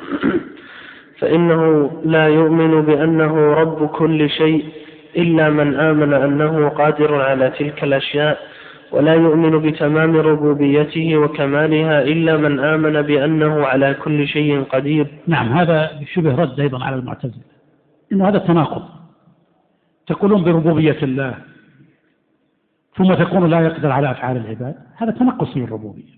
فإنه لا يؤمن بأنه رب كل شيء إلا من آمن أنه قادر على تلك الأشياء، ولا يؤمن بتمام ربوبيته وكمالها إلا من آمن بأنه على كل شيء قدير. نعم، هذا شبه رد أيضا على المعتزلة، إنه هذا تناقض. تقولون بربوبية الله ثم تقولون لا يقدر على أفعال العباد، هذا تنقص للربوبية.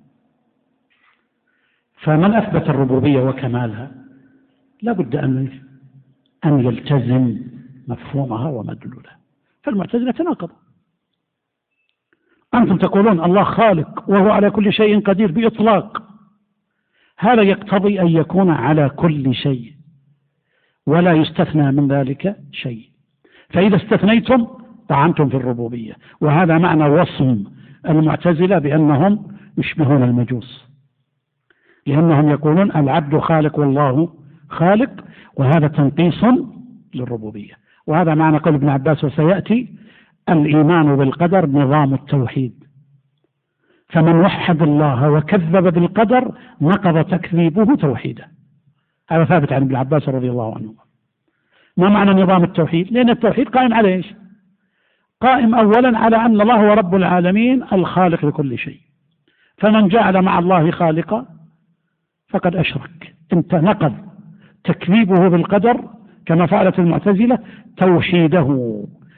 فمن أثبت الربوبية وكمالها لا بد أن يلتزم مفهومها ومدلولها. فالمعتزلة تناقض. أنتم تقولون الله خالق وهو على كل شيء قدير بإطلاق، هذا يقتضي أن يكون على كل شيء ولا يستثنى من ذلك شيء، فإذا استثنيتم طعنتم في الربوبية. وهذا معنى وصم المعتزلة بأنهم يشبهون المجوس، لأنهم يقولون العبد خالق والله خالق، وهذا تنقيص للربوبية. وهذا معنى قول ابن عباس وسيأتي الإيمان بالقدر نظام التوحيد، فمن وحد الله وكذب بالقدر نقض تكذيبه توحيده. هذا ثابت عن ابن عباس رضي الله عنه. ما معنى نظام التوحيد؟ لأن التوحيد قائم على إيش؟ قائم أولا على أن الله هو رب العالمين الخالق لكل شيء، فمن جعل مع الله خالقا فقد أشرك. انت نقض تكذيبه بالقدر كما فعلت المعتزلة توحيده،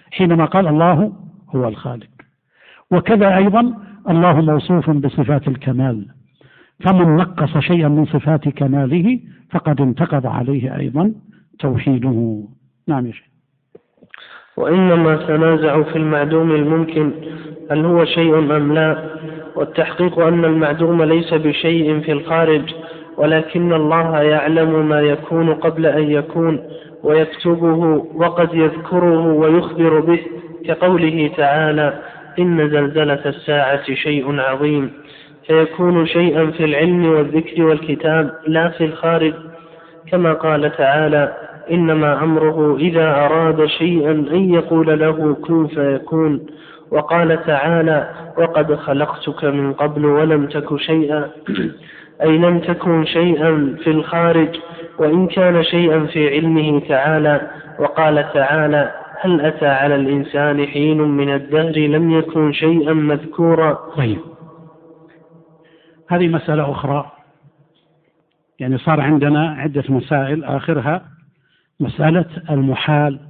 حينما قال الله هو الخالق. وكذا أيضا الله موصوف بصفات الكمال، فمن نقص شيئا من صفات كماله فقد انتقض عليه أيضا توحيده. نعم يا شيخ. وإنما تنازعوا في المعدوم الممكن هل هو شيء أم لا، والتحقيق أن المعدوم ليس بشيء في الخارج، ولكن الله يعلم ما يكون قبل أن يكون ويكتبه، وقد يذكره ويخبر به، كقوله تعالى إن زلزلة الساعة شيء عظيم، فيكون شيئا في العلم والذكر والكتاب لا في الخارج، كما قال تعالى إنما أمره إذا أراد شيئا أن يقول له كن فيكون، وقال تعالى وقد خلقتك من قبل ولم تك شيئا أي لم تكن شيئا في الخارج، وإن كان شيئا في علمه تعالى. وقال تعالى هل أتى على الإنسان حين من الدهر لم يكن شيئا مذكورا. طيب، هذه مسألة أخرى، يعني صار عندنا عدة مسائل، آخرها مسألة المحال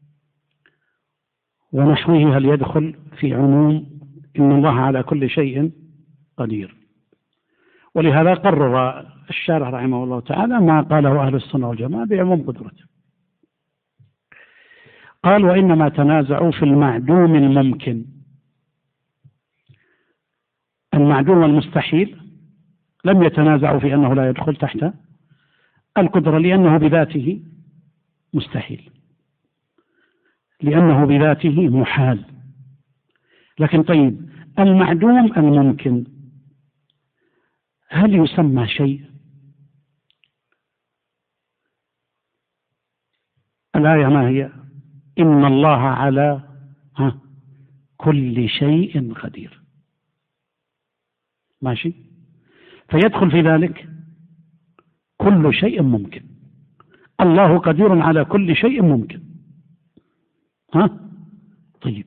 ونحوه هل يدخل في عموم إن الله على كل شيء قدير. ولهذا قرر الشارح رحمه الله تعالى ما قاله أهل السنة والجماعة بعموم قدرته. قال وإنما تنازعوا في المعدوم الممكن. المعدوم المستحيل لم يتنازعوا في أنه لا يدخل تحت القدرة، لأنه بذاته مستحيل، لأنه بذاته محال. لكن طيب، المعدوم الممكن هل يسمى شيء؟ الآية ما هي؟ إن الله على كل شيء قدير. ماشي، فيدخل في ذلك كل شيء ممكن. الله قدير على كل شيء ممكن. طيب،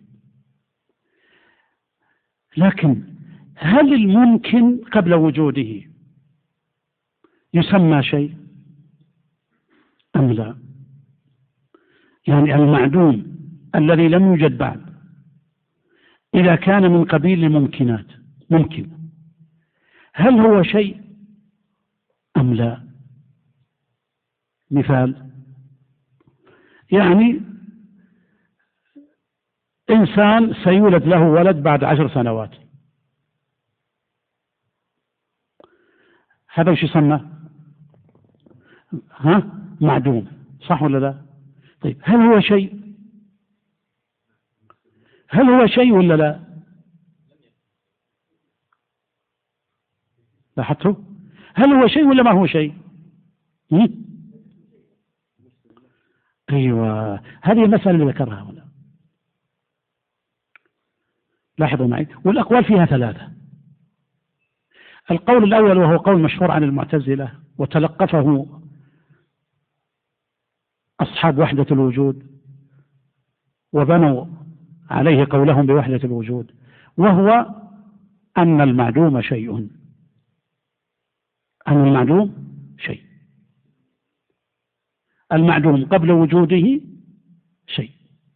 لكن هل الممكن قبل وجوده يسمى شيء أم لا؟ يعني المعدوم الذي لم يوجد بعد إذا كان من قبيل الممكنات ممكن، هل هو شيء أم لا؟ مثال، يعني إنسان سيولد له ولد بعد 10 سنوات، هذا وش يسمى؟ معدوم، صح ولا لا؟ طيب، هل هو شيء؟ هل هو شيء ولا لا؟ لاحظتوا؟ هل هو شيء ولا ما هو شيء؟ أيوة، هذه المسألة اللي ذكرها هنا. لاحظوا معي، والأقوال فيها 3. القول الأول وهو قول مشهور عن المعتزلة وتلقفه أصحاب وحدة الوجود وبنوا عليه قولهم بوحدة الوجود، وهو أن المعدوم شيء، أن المعدوم شيء، المعدوم قبل وجوده شيء.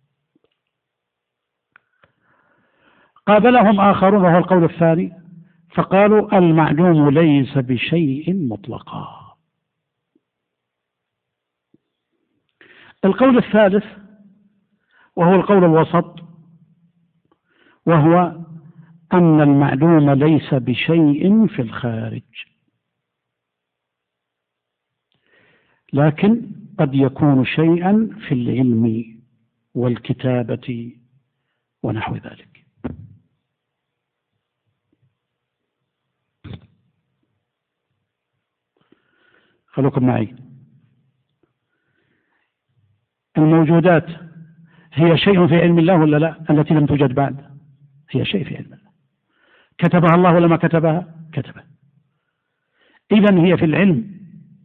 قابلهم آخرون وهو القول الثاني فقالوا المعدوم ليس بشيء مطلقا. القول الثالث وهو القول الوسط وهو أن المعدوم ليس بشيء في الخارج، لكن قد يكون شيئا في العلم والكتابة ونحو ذلك. خلوكم معي، الموجودات هي شيء في علم الله ولا لا؟ التي لم توجد بعد هي شيء في علم الله. كتبها الله ولا ما كتبها؟ كتبها. إذن هي في العلم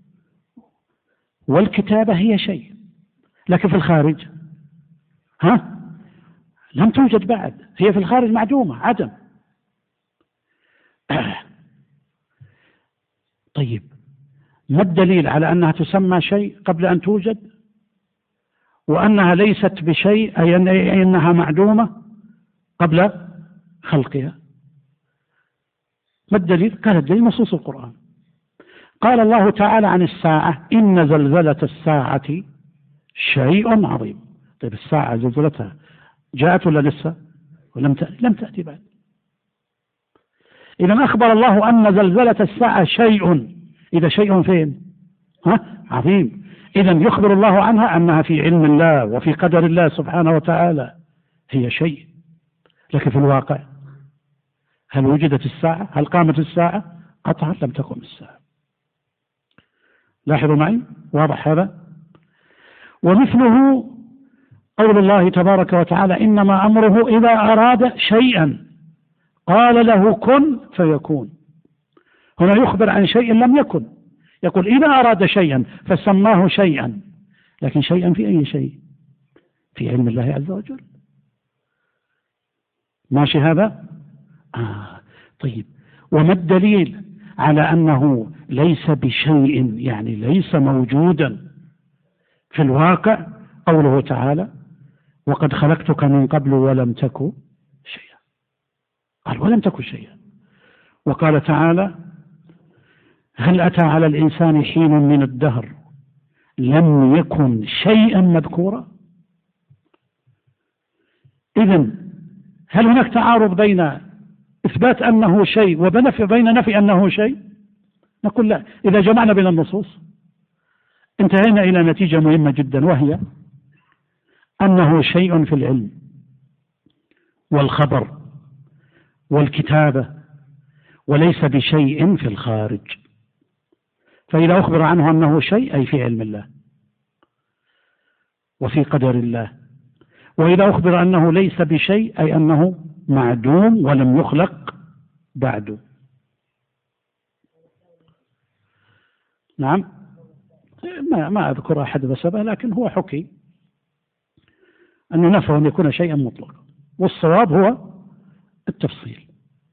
والكتابة هي شيء، لكن في الخارج لم توجد بعد، هي في الخارج معدومة، عدم. طيب، ما الدليل على أنها تسمى شيء قبل أن توجد، وأنها ليست بشيء أي أنها معدومة قبل خلقها. ما الدليل؟ قال الدليل نصوص القرآن. قال الله تعالى عن الساعة: إن زلزلة الساعة شيء عظيم. طيب الساعة زلزلتها جاءت ولا لسه؟ ولم تأتي بعد. إذا أخبر الله أن زلزلة الساعة شيء، إذا شيء فين؟ عظيم. إذا يخبر الله عنها أنها في علم الله وفي قدر الله سبحانه وتعالى، هي شيء. لكن في الواقع هل وجدت الساعة؟ هل قامت الساعة؟ قطعا لم تقم الساعة. لاحظوا معي، واضح هذا؟ ومثله قول الله تبارك وتعالى: إنما أمره إذا أراد شيئا قال له كن فيكون. هنا يخبر عن شيء لم يكن، يقول إذا أراد شيئا فسماه شيئا، لكن شيئا في أي شيء؟ في علم الله عز وجل. ماشي هذا؟ طيب، وما الدليل على أنه ليس بشيء، يعني ليس موجودا في الواقع؟ قوله تعالى: وقد خلقتك من قبل ولم تك شيئا. قال ولم تك شيئا. وقال تعالى: هل أتى على الإنسان حين من الدهر لم يكن شيئا مذكورا؟ إذن هل هناك تعارض بين إثبات أنه شيء وبين نفي أنه شيء؟ نقول لا. إذا جمعنا بين النصوص انتهينا إلى نتيجة مهمة جدا، وهي أنه شيء في العلم والخبر والكتابة، وليس بشيء في الخارج. فإذا أخبر عنه أنه شيء أي في علم الله وفي قدر الله، وإذا أخبر أنه ليس بشيء أي أنه معدوم ولم يخلق بعد. نعم، ما أذكر أحد بسبه، لكن هو حكي أنه نفى أن يكون شيئا مطلقا، والصواب هو التفصيل.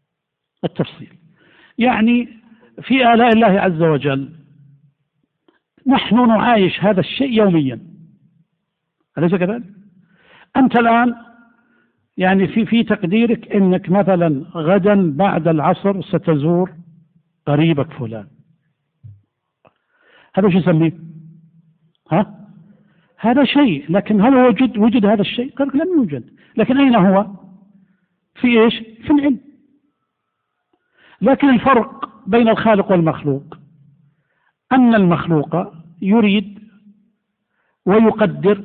يعني في آلاء الله عز وجل نحن نعايش هذا الشيء يوميا، أليس كذلك؟ أنت الآن يعني في تقديرك أنك مثلا غدا بعد العصر ستزور قريبك فلان، هذا شو يسميه؟ هذا شيء، لكن هل وجد هذا الشيء؟ قال لم يوجد، لكن أين هو؟ في إيش؟ في العلم. لكن الفرق بين الخالق والمخلوق أن المخلوق يريد ويقدر،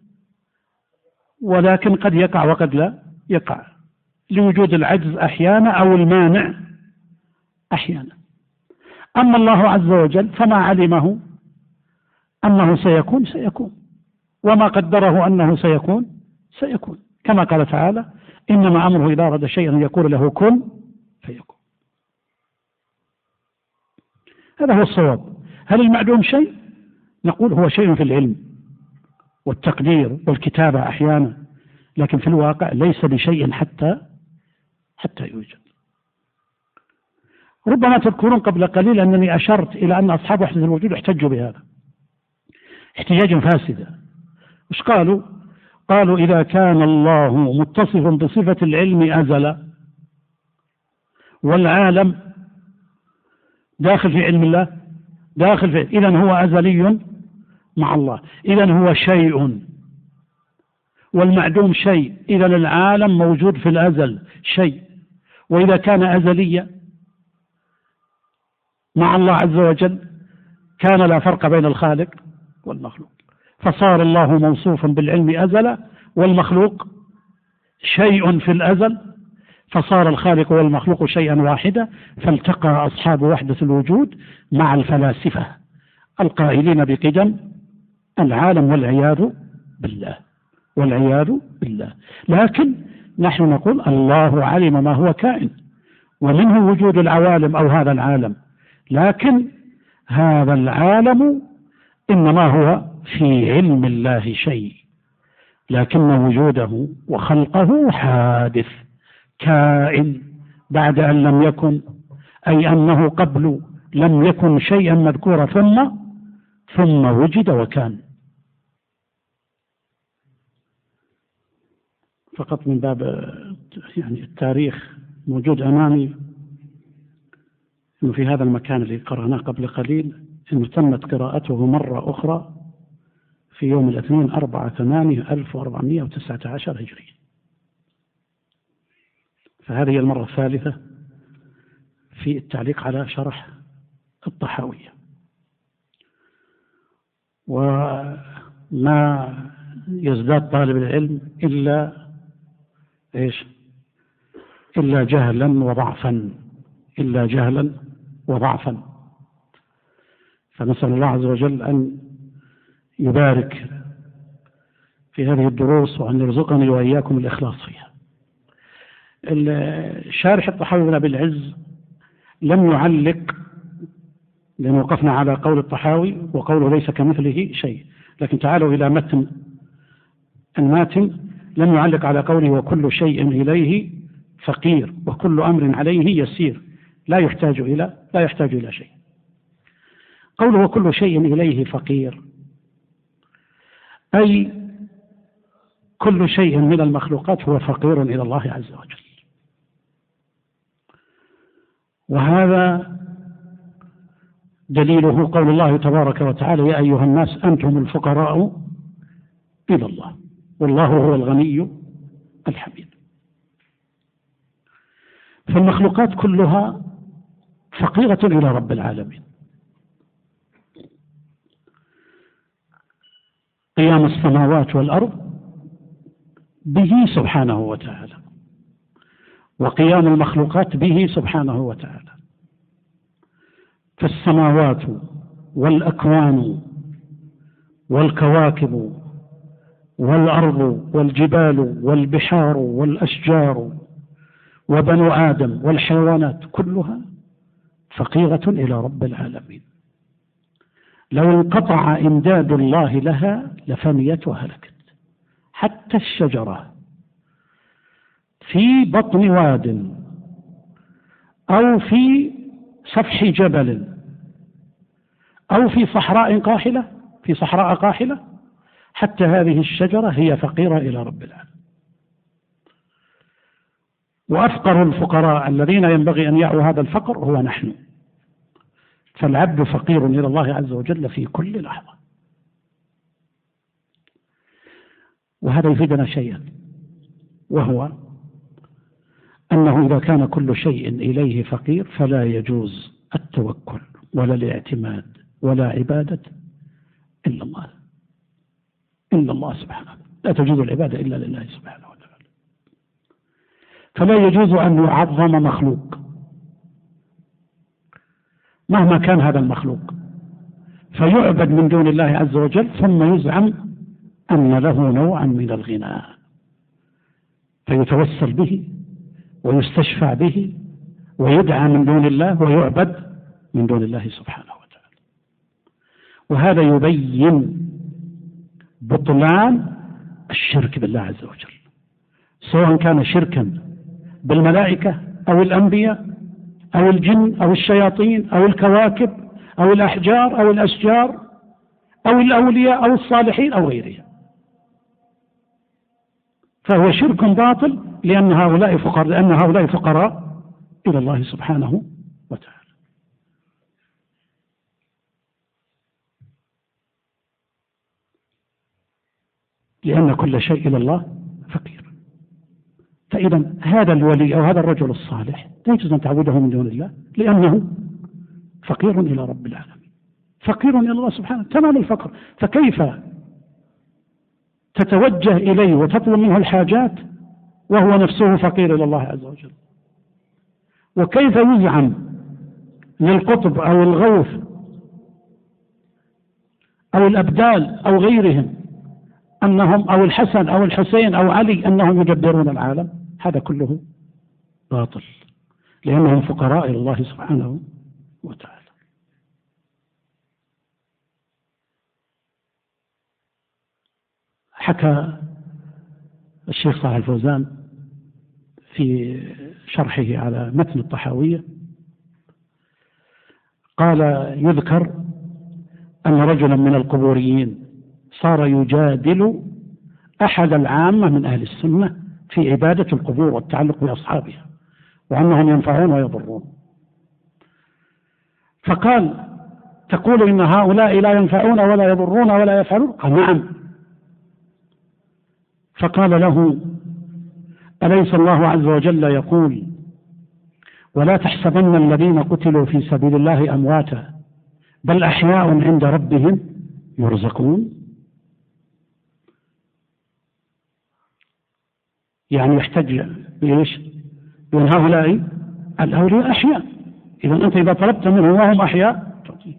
ولكن قد يقع وقد لا يقع، لوجود العجز أحيانا أو المانع أحيانا. أما الله عز وجل فما علمه أنه سيكون، وما قدره أنه سيكون، كما قال تعالى: إنما أمره إذا أراد شيئا يقول له كن فيكون. هذا هو الصواب. هل المعدوم شيء؟ نقول هو شيء في العلم والتقدير والكتابة أحيانا، لكن في الواقع ليس بشيء حتى يوجد. ربما تذكرون قبل قليل أنني أشرت إلى أن أصحاب وحدة الوجود احتجوا بهذا احتجاجا فاسدا. وش قالوا؟ قالوا إذا كان الله متصفا بصفة العلم أزلا، والعالم داخل في علم الله، إذن هو أزلي مع الله، إذن هو شيء، والمعدوم شيء، إذن العالم موجود في الأزل شيء. وإذا كان أزليا مع الله عز وجل كان لا فرق بين الخالق والمخلوق، فصار الله موصوفا بالعلم أزلا، والمخلوق شيء في الأزل، فصار الخالق والمخلوق شيئا واحدا. فالتقى أصحاب وحدة الوجود مع الفلاسفة القائلين بقدم العالم والعياذ بالله. لكن نحن نقول الله علم ما هو كائن، ومنه وجود العوالم أو هذا العالم، لكن هذا العالم إنما هو في علم الله شيء، لكن وجوده وخلقه حادث كائن بعد أن لم يكن، أي أنه قبل لم يكن شيئا مذكورا ثم وجد وكان. فقط من باب يعني التاريخ موجود أمامي أنه في هذا المكان اللي قرأناه قبل قليل أنه تمت قراءته مرة أخرى في يوم الاثنين 4/8/1419 هجري. فهذه هي المرة الثالثة في التعليق على شرح الطحاوية. وما يزداد طالب العلم إلا جهلا وضعفا. فنسأل الله عز وجل أن يبارك في هذه الدروس وأن يرزقني وإياكم الإخلاص فيها. الشارح الطحاوي بن أبي العز لم يعلق، لأن وقفنا على قول الطحاوي وقوله ليس كمثله شيء، لكن تعالوا إلى متن الماتن لم يعلق على قوله وكل شيء إليه فقير وكل أمر عليه يسير لا يحتاج إلى شيء. قوله وكل شيء إليه فقير أي كل شيء من المخلوقات هو فقير إلى الله عز وجل. وهذا دليله قول الله تبارك وتعالى يا أيها الناس أنتم الفقراء إلى الله والله هو الغني الحميد. فالمخلوقات كلها فقيرة إلى رب العالمين. قيام السماوات والأرض به سبحانه وتعالى، وقيام المخلوقات به سبحانه وتعالى. فالسماوات والأكوان والكواكب والأرض والجبال والبحار والأشجار وبنو آدم والحيوانات كلها فقيرة إلى رب العالمين. لو انقطع إمداد الله لها لفنيت وهلكت. حتى الشجرة في بطن واد أو في سفح جبل أو في صحراء قاحلة حتى هذه الشجرة هي فقيرة إلى رب العالمين. وأفقر الفقراء الذين ينبغي أن يعوا هذا الفقر هو نحن. فالعبد فقير إلى الله عز وجل في كل لحظة. وهذا يفيدنا شيئا، وهو أنه إذا كان كل شيء إليه فقير فلا يجوز التوكل ولا الاعتماد ولا عبادة إلا الله سبحانه. لا تجوز العبادة إلا لله سبحانه وتعالى. فلا يجوز أن يعظم مخلوق مهما كان هذا المخلوق فيعبد من دون الله عز وجل ثم يزعم أن له نوعا من الغناء فيتوسل به ويستشفع به ويدعى من دون الله ويعبد من دون الله سبحانه وتعالى. وهذا يبين بطلان الشرك بالله عز وجل، سواء كان شركا بالملائكة أو الأنبياء أو الجن أو الشياطين أو الكواكب أو الأحجار أو الأشجار أو الأولياء أو الصالحين أو غيرها. فهو شرك باطل لأن هؤلاء فقراء إلى الله سبحانه وتعالى. لأن كل شيء إلى الله فقير. فإذا هذا الولي أو هذا الرجل الصالح لا يجوز أن تعبده من دون الله لأنه فقير إلى رب العالمين، فقير إلى الله سبحانه تمام الفقر. فكيف تتوجه إليه وتطلب منه الحاجات وهو نفسه فقير إلى الله عز وجل؟ وكيف يزعم للقطب أو الغوث أو الأبدال أو غيرهم أنهم أو الحسن أو الحسين أو علي أنهم يدبرون العالم؟ هذا كله باطل لأنهم فقراء إلى الله سبحانه وتعالى. حكى الشيخ صالح الفوزان في شرحه على متن الطحاوية قال يذكر أن رجلا من القبوريين صار يجادل أحد العامة من أهل السنة في عبادة القبور والتعلق بأصحابها وأنهم ينفعون ويضرون. فقال تقول إن هؤلاء لا ينفعون ولا يضرون ولا يفعلون؟ قال نعم. فقال له أليس الله عز وجل يقول ولا تحسبن الذين قتلوا في سبيل الله أمواتا بل أحياء عند ربهم يرزقون؟ يعني يحتج بإيش؟ بأن هؤلاء الأولياء أحياء، إذا أنت إذا طلبت منهم وهم أحياء.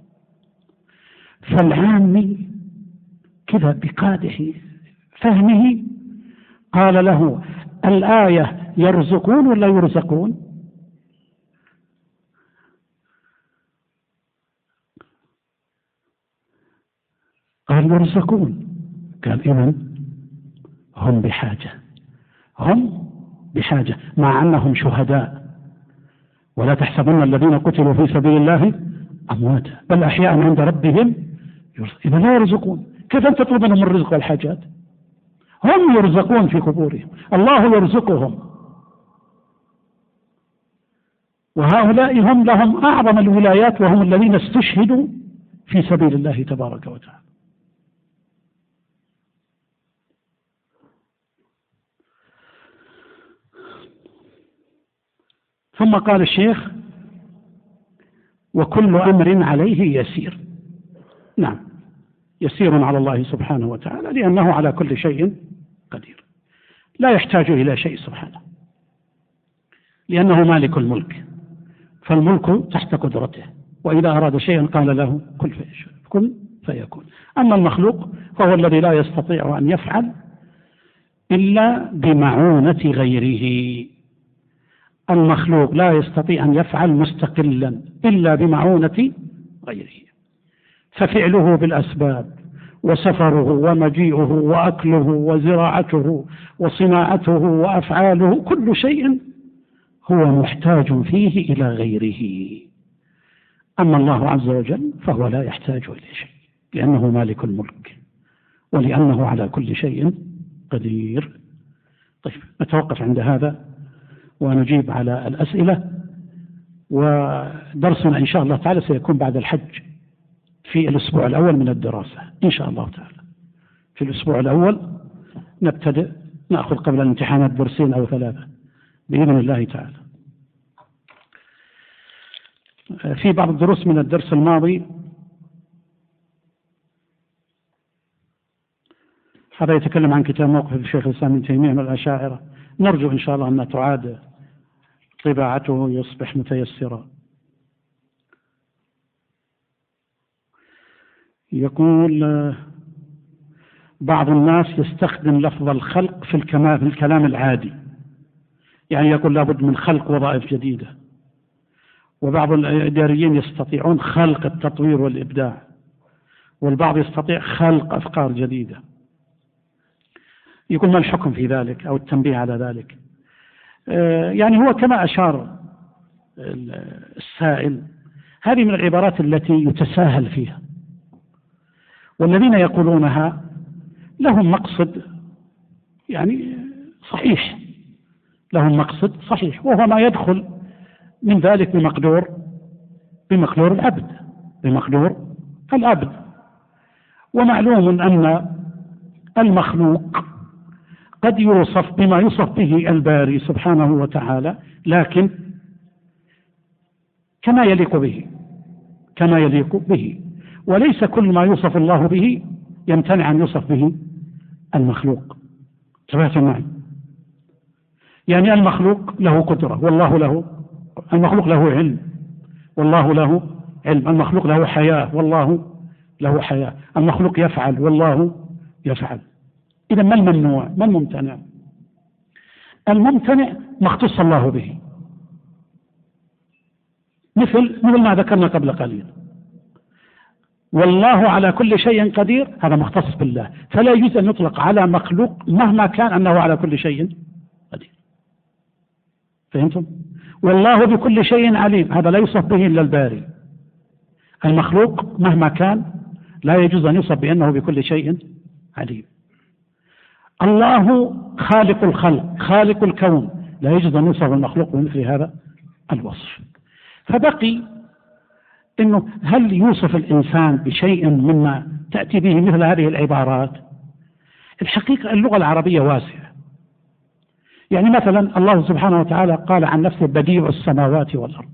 فالعامي كذا بقادح فهمه قال له الآية يرزقون ولا يرزقون؟ قال يرزقون. قال إذن هم بحاجة مع أنهم شهداء. ولا تحسبن الذين قتلوا في سبيل الله أمواتا بل أحياء عند ربهم إذا لا يرزقون. كيف أنت تطلب منهم الرزق والحاجات؟ هم يرزقون في قبورهم، الله يرزقهم، وهؤلاء هم لهم أعظم الولايات وهم الذين استشهدوا في سبيل الله تبارك وتعالى. ثم قال الشيخ وكل أمر عليه يسير. نعم، يسير على الله سبحانه وتعالى لأنه على كل شيء قدير، لا يحتاج إلى شيء سبحانه، لأنه مالك الملك، فالملك تحت قدرته، وإذا أراد شيئا قال له كن فيكون. أما المخلوق فهو الذي لا يستطيع أن يفعل إلا بمعونة غيره. المخلوق لا يستطيع أن يفعل مستقلا إلا بمعونة غيره، ففعله بالأسباب وسفره ومجيئه وأكله وزراعته وصناعته وأفعاله كل شيء هو محتاج فيه إلى غيره. أما الله عز وجل فهو لا يحتاج إلى شيء لأنه مالك الملك ولأنه على كل شيء قدير. طيب، نتوقف عند هذا ونجيب على الأسئلة، ودرسنا إن شاء الله تعالى سيكون بعد الحج في الأسبوع الأول من الدراسة إن شاء الله تعالى. في الأسبوع الأول نبتدئ نأخذ قبل الامتحانات درسين أو 3 بإذن الله تعالى. في بعض الدروس من الدرس الماضي هذا يتكلم عن كتاب موقف الشيخ الإسلام ابن تيمية من الأشاعرة، نرجو إن شاء الله أن تعاد طباعته يصبح متيسرا. يقول بعض الناس يستخدم لفظ الخلق في الكلام العادي، يعني يقول لابد من خلق وظائف جديدة، وبعض الإداريين يستطيعون خلق التطوير والإبداع، والبعض يستطيع خلق أفكار جديدة. يقول ما الحكم في ذلك أو التنبيه على ذلك؟ يعني هو كما أشار السائل، هذه من العبارات التي يتساهل فيها، والذين يقولونها لهم مقصد يعني صحيح، لهم مقصد صحيح، وهو ما يدخل من ذلك بمقدور العبد. ومعلوم أن المخلوق قد يوصف بما يوصف به الباري سبحانه وتعالى، لكن كما يليق به، وليس كل ما يوصف الله به يمتنع أن يوصف به المخلوق. تبعت معي؟ يعني المخلوق له قدرة المخلوق له علم والله له علم، المخلوق له حياة والله له حياة، المخلوق يفعل والله يفعل. إذا ما الممنوع؟ ما الممتنع؟ الممتنع ما اختص الله به، مثل ما ذكرنا قبل قليل، والله على كل شيء قدير، هذا مختص بالله، فلا يجوز أن يطلق على مخلوق مهما كان أنه على كل شيء قدير. فهمتم؟ والله بكل شيء عليم، هذا لا يوصف به إلا الباري. المخلوق مهما كان لا يجوز أن يوصف بأنه بكل شيء عليم. الله خالق الخلق خالق الكون، لا يجوز أن يوصف المخلوق بمثل هذا الوصف. فبقي إنه هل يوصف الإنسان بشيء مما تأتي به مثل هذه العبارات؟ الحقيقة اللغة العربية واسعة. يعني مثلا الله سبحانه وتعالى قال عن نفسه بديع السماوات والأرض،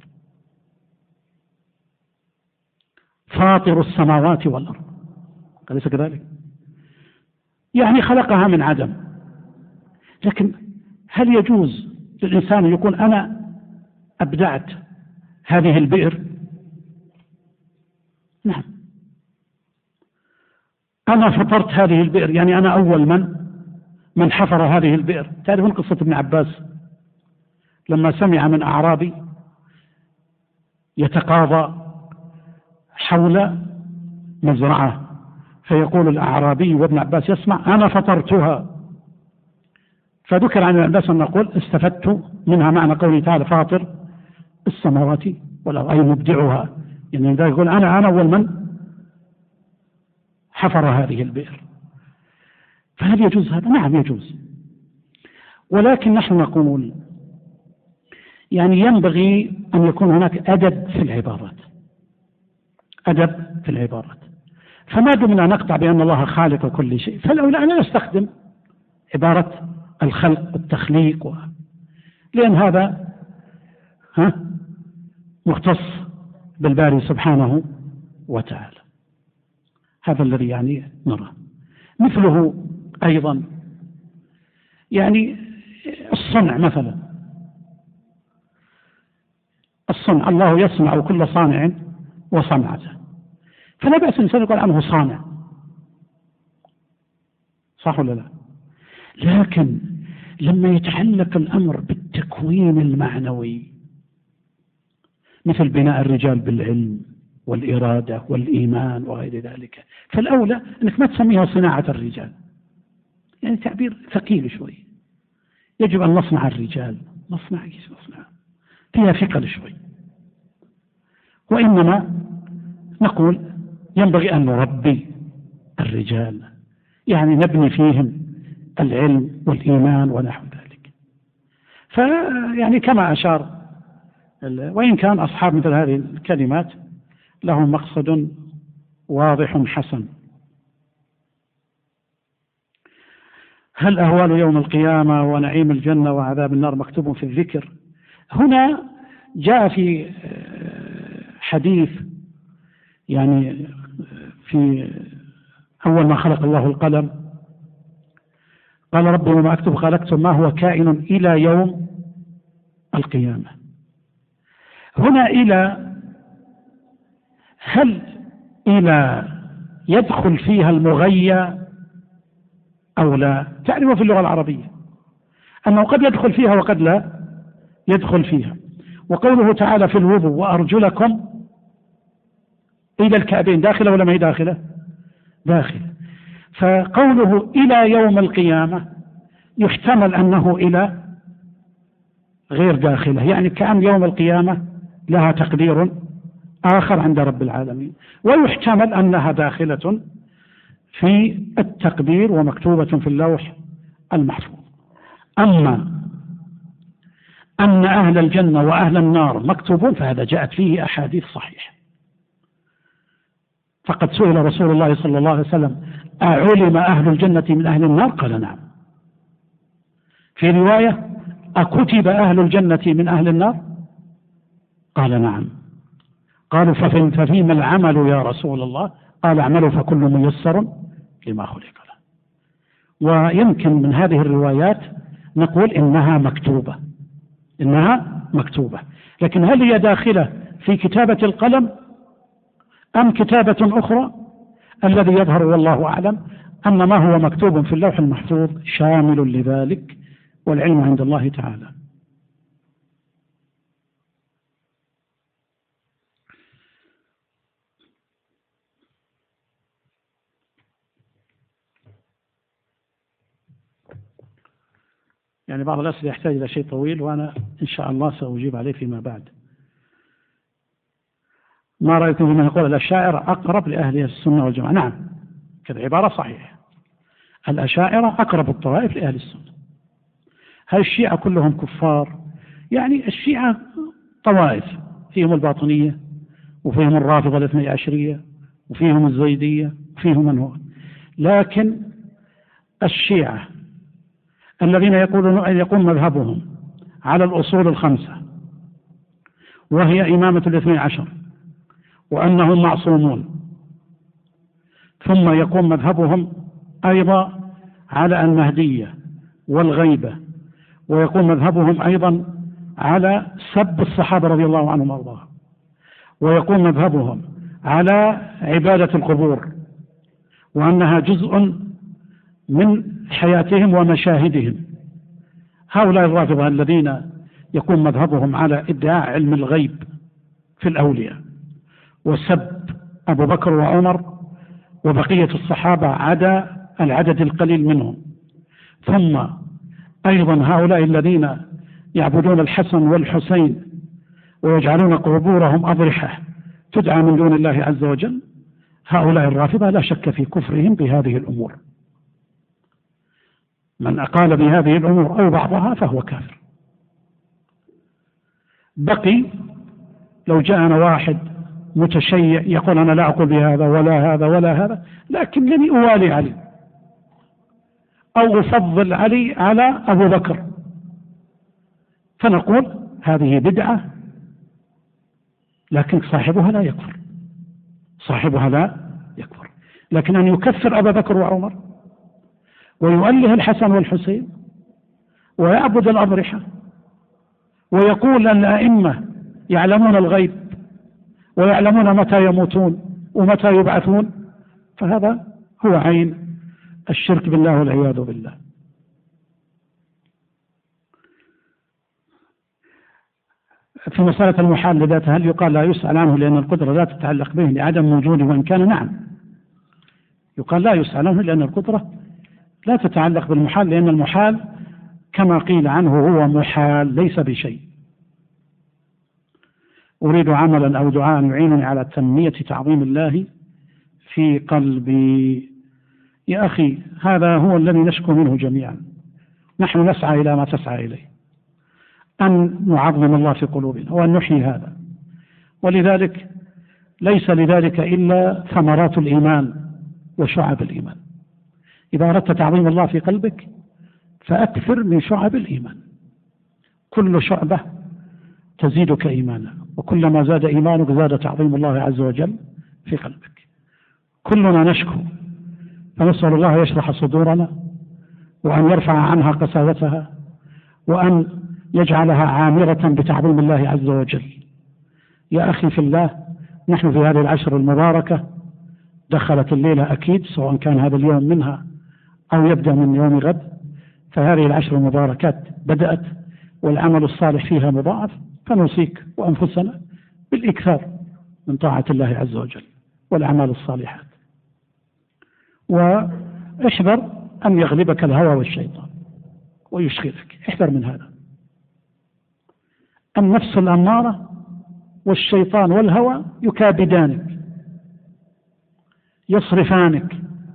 فاطر السماوات والأرض، أليس كذلك؟ يعني خلقها من عدم. لكن هل يجوز للإنسان أن يقول أنا أبدعت هذه البئر؟ نعم. أنا فطرت هذه البئر، يعني أنا أول من حفر هذه البئر. تعرفون قصة ابن عباس لما سمع من أعرابي يتقاضى حول مزرعة، فيقول الأعرابي وابن عباس يسمع أنا فطرتها، فذكر عن ابن عباس أن نقول استفدت منها معنى قوله تعالى فاطر السماوات والأرض، أي مبدعها، يعني ذا يقول أنا أول من حفر هذه البئر. فهل يجوز هذا؟ نعم يجوز. ولكن نحن نقول يعني ينبغي أن يكون هناك أدب في العبارات، أدب في العبارات. فما دمنا نقطع بأن الله خالق كل شيء، فالأولى أن نستخدم عبارة الخلق والتخليق لأن هذا مختص بالباري سبحانه وتعالى. هذا الذي يعني نرى. مثله أيضا يعني الصنع مثلا، الصنع الله يصنع كل صانع وصنعته، فلا بأس الإنسان يقول عنه صانع، صح ولا لا؟ لكن لما يتعلق الأمر بالتكوين المعنوي مثل بناء الرجال بالعلم والإرادة والإيمان وغير ذلك، فالأولى أنك ما تسميها صناعة الرجال، يعني تعبير ثقيل شوي. يجب أن نصنع الرجال، نصنع فيها ثقل شوي. وإنما نقول ينبغي أن نربي الرجال، يعني نبني فيهم العلم والإيمان ونحو ذلك. فيعني كما أشار، وإن كان أصحاب مثل هذه الكلمات لهم مقصد واضح حسن. هل أهوال يوم القيامة ونعيم الجنة وعذاب النار مكتوب في الذكر؟ هنا جاء في حديث يعني في أول ما خلق الله القلم قال ربي وما أكتب خلقت ما هو كائن إلى يوم القيامة. هنا إلى، هل إلى يدخل فيها المغيّ أو لا؟ تعرفوا في اللغة العربية أنه قد يدخل فيها وقد لا يدخل فيها. وقوله تعالى في الوضوء وأرجلكم إلى الكعبين داخلة ولا ما هي داخلة؟ داخلة. فقوله إلى يوم القيامة يحتمل أنه إلى غير داخلة، يعني كأن يوم القيامة لها تقدير آخر عند رب العالمين، ويحتمل أنها داخلة في التقدير ومكتوبة في اللوح المحفوظ. أما أن أهل الجنة وأهل النار مكتوبون فهذا جاءت فيه أحاديث صحيحة. فقد سئل رسول الله صلى الله عليه وسلم أعلم أهل الجنة من أهل النار؟ قال نعم. في رواية أكتب أهل الجنة من أهل النار؟ قال نعم. قالوا ففيما العمل يا رسول الله؟ قال اعملوا فكل ميسر لما خلق له. ويمكن من هذه الروايات نقول إنها مكتوبة، لكن هل هي داخلة في كتابة القلم أم كتابة أخرى؟ الذي يظهر والله أعلم أن ما هو مكتوب في اللوح المحفوظ شامل لذلك، والعلم عند الله تعالى. يعني بعض الأسئلة يحتاج إلى شيء طويل، وأنا إن شاء الله سأجيب عليه فيما بعد. ما رأيكم فيما يقول الأشاعرة أقرب لأهل السنة والجماعة؟ نعم، كذا عبارة صحيحة. الأشاعرة أقرب الطوائف لأهل السنة. هل الشيعة كلهم كفار؟ يعني الشيعة طوائف، فيهم الباطنية وفيهم الرافضة الاثني عشرية وفيهم الزيدية وفيهم من هو، لكن الشيعة الذين يقولون أن يقوم مذهبهم على الأصول الخمسة وهي إمامة الاثني عشر وأنهم معصومون، ثم يقوم مذهبهم أيضا على المهدية والغيبة، ويقوم مذهبهم أيضا على سب الصحابة رضي الله عنهم وأرضاهم، ويقوم مذهبهم على عبادة القبور وأنها جزء من حياتهم ومشاهدهم. هؤلاء الرافضة الذين يقوم مذهبهم على ادعاء علم الغيب في الأولياء وسب أبو بكر وعمر وبقية الصحابة عدا العدد القليل منهم، ثم أيضا هؤلاء الذين يعبدون الحسن والحسين ويجعلون قبورهم أضرحة تدعى من دون الله عز وجل، هؤلاء الرافضة لا شك في كفرهم بهذه الأمور. من أقال بهذه الأمور أو بعضها فهو كافر. بقي لو جاءنا واحد متشيع يقول أنا لا أقول بهذا ولا هذا ولا هذا، لكنني أوالي علي أو أفضل علي على أبو بكر، فنقول هذه بدعة، لكن صاحبها لا يكفر، صاحبها لا يكفر. لكن أن يكفر أبا بكر وعمر ويؤله الحسن والحسين ويعبد الأضرحة ويقول أن الأئمة يعلمون الغيب ويعلمون متى يموتون ومتى يبعثون، فهذا هو عين الشرك بالله والعياذ بالله. في مسألة المحال لذاته هل يقال لا يسأل عنه لأن القدرة لا تتعلق به لعدم وجوده وإن كان؟ نعم، يقال لا يسأل عنه لأن القدرة لا تتعلق بالمحال، لأن المحال كما قيل عنه هو محال ليس بشيء. أريد عملا أو دعاء يعينني على تنمية تعظيم الله في قلبي. يا أخي هذا هو الذي نشكو منه جميعا، نحن نسعى إلى ما تسعى إليه، أن نعظم الله في قلوبنا وأن نحيي هذا، ولذلك ليس لذلك إلا ثمرات الإيمان وشعب الإيمان. إذا أردت تعظيم الله في قلبك فأكثر من شعب الإيمان، كل شعبة تزيدك إيمانا، وكلما زاد إيمانك زاد تعظيم الله عز وجل في قلبك. كلنا نشكو، فنسأل الله يشرح صدورنا وأن يرفع عنها قساوتها وأن يجعلها عامرة بتعظيم الله عز وجل. يا أخي في الله، نحن في هذه العشر المباركة دخلت الليلة أكيد، سواء كان هذا اليوم منها أو يبدأ من يوم غد، فهذه العشر المباركات بدأت والعمل الصالح فيها مضاعف، فنوصيك وأنفسنا بالإكثار من طاعة الله عز وجل والأعمال الصالحات، واحذر أن يغلبك الهوى والشيطان ويشغلك، احذر من هذا. النفس الأمارة والشيطان والهوى يكابدانك يصرفانك.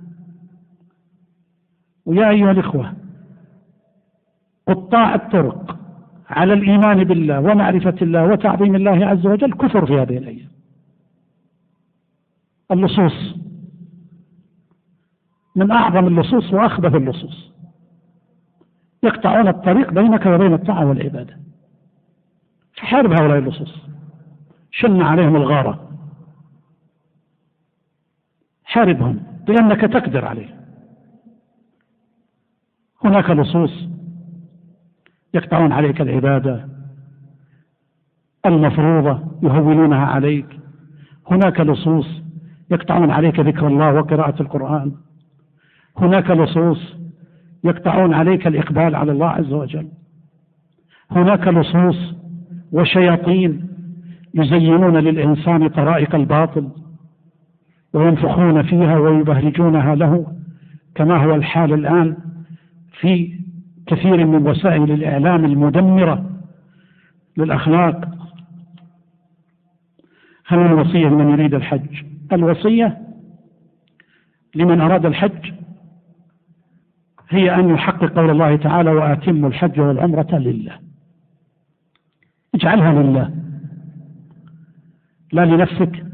ويا أيها الإخوة، قطاع الطرق على الإيمان بالله ومعرفة الله وتعظيم الله عز وجل كفر في هذه الأيام. اللصوص من أعظم اللصوص وأخبث اللصوص، يقطعون الطريق بينك وبين الطاعة والعبادة. حارب هؤلاء اللصوص، شن عليهم الغارة، حاربهم لأنك تقدر عليه. هناك لصوص يقطعون عليك العبادة المفروضة يهونونها عليك، هناك لصوص يقطعون عليك ذكر الله وقراءة القرآن، هناك لصوص يقطعون عليك الإقبال على الله عز وجل، هناك لصوص وشياطين يزينون للإنسان طرائق الباطل وينفخون فيها ويبهرجونها له، كما هو الحال الآن في كثير من وسائل الإعلام المدمرة للأخلاق. هل الوصية لمن يريد الحج؟ الوصية لمن أراد الحج هي أن يحقق قول الله تعالى وأتموا الحج والعمرة لله. اجعلها لله، لا لنفسك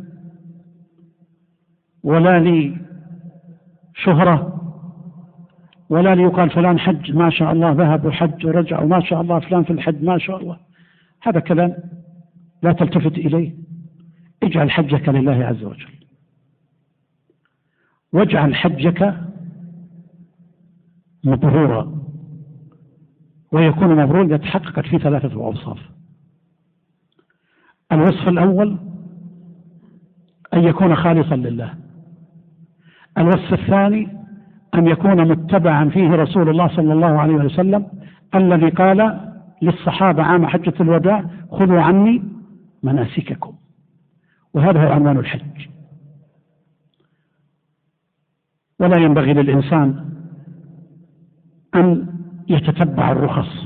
ولا لشهرة ولا ليقال فلان حج ما شاء الله ذهب وحج ورجع وما شاء الله فلان في الحج ما شاء الله. هذا كلام لا تلتفت إليه. اجعل حجك لله عز وجل، واجعل حجك مبرورا، ويكون مبرور يتحقق في 3 أوصاف. الوصف الأول أن يكون خالصا لله. الوصف الثاني أن يكون متبعا فيه رسول الله صلى الله عليه وسلم الذي قال للصحابة عام حجة الوداع خذوا عني مناسككم، وهذا هو عنوان الحج. ولا ينبغي للإنسان أن يتتبع الرخص.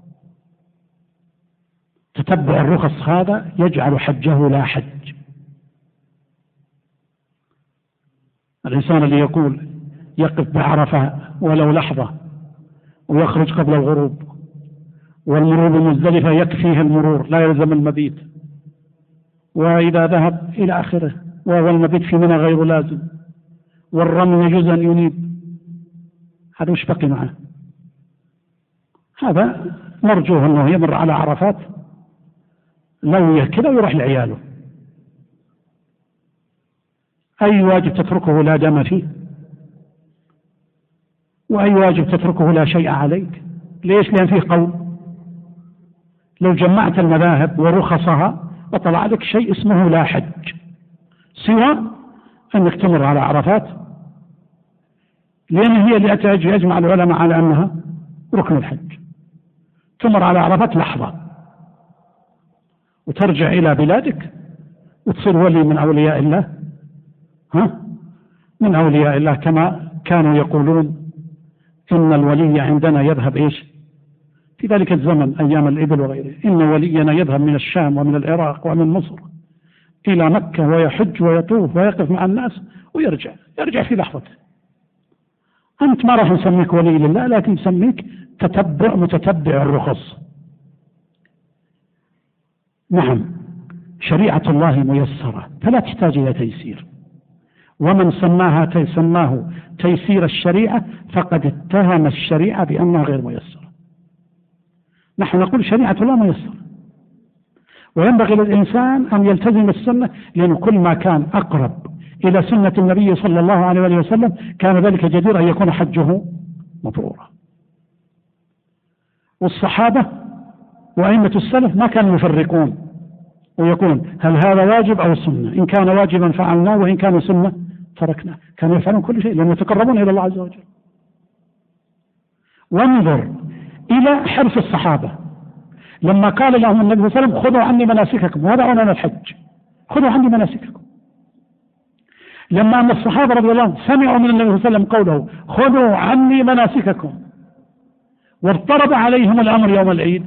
تتبع الرخص هذا يجعل حجه لا حج. الإنسان اللي يقول يقف بعرفة ولو لحظة ويخرج قبل الغروب، والمرور بمزدلفة يكفيه المرور لا يلزم المبيت، وإذا ذهب إلى آخره، وهو المبيت في منى غير لازم، والرمي يجوز أن ينيب، هذا وش بقي معه؟ هذا نرجوه أنه يمر على عرفات لو كذا ويروح لعياله. أي واجب تتركه لا دم فيه، وأي واجب تتركه لا شيء عليك. ليش؟ لأن فيه قول لو جمعت المذاهب ورخصها وطلع لك شيء اسمه لا حج، سوى أنك تمر على عرفات، لأن هي اللي يجمع العلماء على أنها ركن الحج. تمر على عرفات لحظة وترجع إلى بلادك وتصير ولي من أولياء الله، من أولياء الله، كما كانوا يقولون إن الولي عندنا يذهب إيش في ذلك الزمن أيام الإبل وغيره، إن ولينا يذهب من الشام ومن العراق ومن مصر إلى مكة ويحج ويطوف ويقف مع الناس ويرجع في لحظته. أنت ما راح نسميك ولي لله، لكن نسميك متتبع الرخص. نعم، شريعة الله ميسرة فلا تحتاج إلى تيسير، ومن سماه تيسير الشريعة فقد اتهم الشريعة بأنها غير ميسرة. نحن نقول شريعة الله ميسرة، وينبغي للإنسان أن يلتزم السنة، لأن كل ما كان أقرب إلى سنة النبي صلى الله عليه وسلم كان ذلك جدير أن يكون حجه مبرورا. والصحابة وأئمة السلف ما كانوا يفرقون ويقولون هل هذا واجب أو سنة، إن كان واجبا فعلناه وإن كان سنة تركناه، كانوا يفعلون كل شيء لأنهم يتقربون إلى الله عز وجل. وانظر إلى حرص الصحابة لما قال لهم النبي صلى الله عليه وسلم خذوا عني مناسككم، وهذا عنوان الحج، خذوا عني مناسككم. لما أن الصحابة رضي الله عنهم سمعوا من النبي صلى الله عليه وسلم قوله خذوا عني مناسككم، واضطرب عليهم الأمر يوم العيد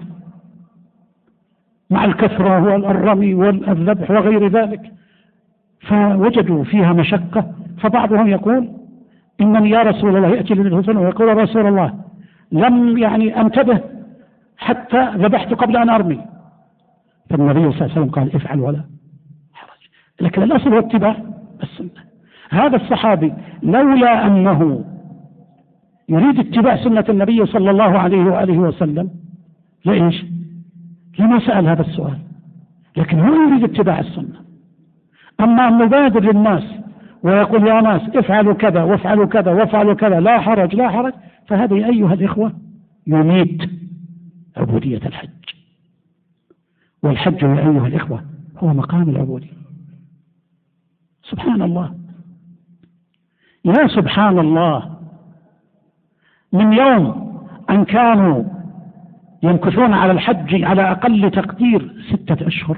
مع الكثرة والرمي والذبح وغير ذلك، فوجدوا فيها مشقة. فبعضهم يقول إنني يا رسول الله، يأتي للنبي صلى الله عليه وسلم ويقول رسول الله لم أنتبه حتى ذبحت قبل أن أرمي. فالنبي صلى الله عليه وسلم قال افعل ولا حرج، لكن الأصل هو اتباع السنة. هذا الصحابي لولا أنه يريد اتباع سنة النبي صلى الله عليه وآله وسلم لإيش؟ لما سأل هذا السؤال، لكن هو يريد اتباع السنة. أما أن نبادر للناس ويقول يا ناس افعلوا كذا وافعلوا كذا وافعلوا كذا لا حرج لا حرج، فهذه أيها الإخوة يميت عبودية الحج. والحج يا أيها الإخوة هو مقام العبودية. سبحان الله، يا سبحان الله، من يوم أن كانوا يمكثون على الحج على أقل تقدير 6 أشهر،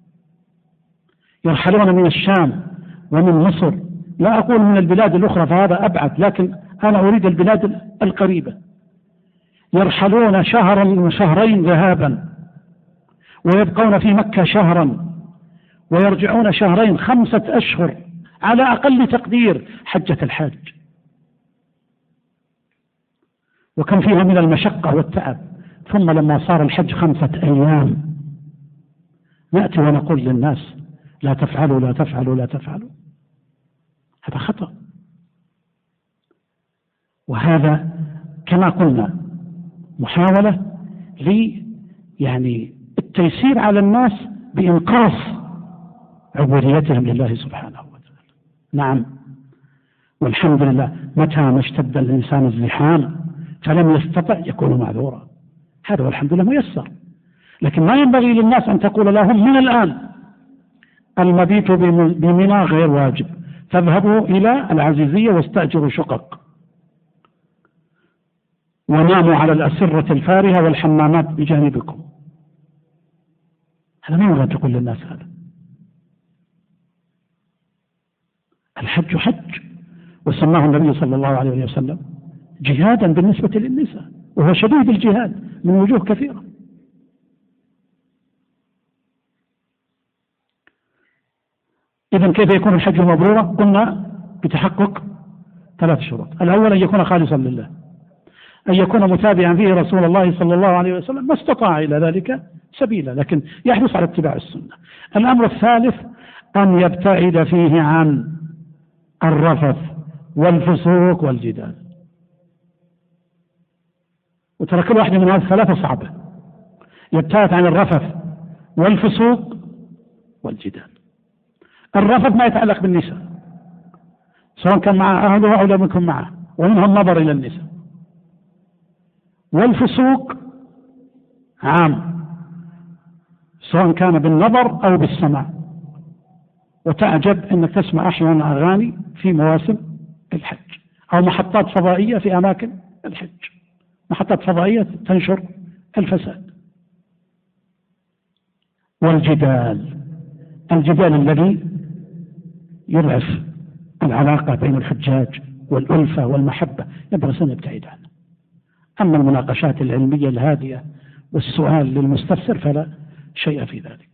يرحلون من الشام ومن مصر، لا أقول من البلاد الأخرى فهذا أبعد، لكن أنا أريد البلاد القريبة، يرحلون شهرا وشهرين ذهابا ويبقون في مكة شهرا ويرجعون شهرين، 5 أشهر على أقل تقدير حجة الحاج. وكم فيها من المشقة والتعب. ثم لما صار الحج 5 أيام نأتي ونقول للناس لا تفعلوا لا تفعلوا لا تفعلوا، هذا خطأ. وهذا كما قلنا محاولة يعني التيسير على الناس بإنقاص عبوديتهم لله سبحانه وتعالى. نعم، والحمد لله متى ما اشتد الإنسان الزحام فلم يستطع يكون معذورا، هذا والحمد لله ميسر. لكن ما ينبغي للناس أن تقول لهم من الآن المبيت بمنى غير واجب، فاذهبوا إلى العزيزية واستأجروا شقق وناموا على الأسرة الفارهة والحمامات بجانبكم. هذا ما ينبغي أن تقول للناس هذا. الحج حج، وسماه النبي صلى الله عليه وسلم جهادا بالنسبة للنساء، وهو شديد الجهاد من وجوه كثيرة. إذن كيف يكون الحج مبرورا؟ قلنا بتحقق 3 شروط. الأول أن يكون خالصا لله، أن يكون متابعا فيه رسول الله صلى الله عليه وسلم ما استطاع إلى ذلك سبيلا، لكن يحرص على اتباع السنة. الأمر الثالث أن يبتعد فيه عن الرفث والفسوق والجدال. وترى كل واحدة من هذه الثلاثة صعبة. يبتعد عن الرفث والفسوق والجدال. الرفث ما يتعلق بالنساء، سواء كان مع أهله أو لم يكن معه، ومنه النظر إلى النساء. والفسوق عام، سواء كان بالنظر أو بالسمع. وتعجب أنك تسمع أحيانا أغاني في مواسم الحج، أو محطات فضائية في أماكن الحج، محطات فضائية تنشر الفساد. والجدال، الجدال الذي يضعف العلاقة بين الحجاج والألفة والمحبة ينبغي أن يبتعد عنه. أما المناقشات العلمية الهادئة والسؤال للمستفسر فلا شيء في ذلك.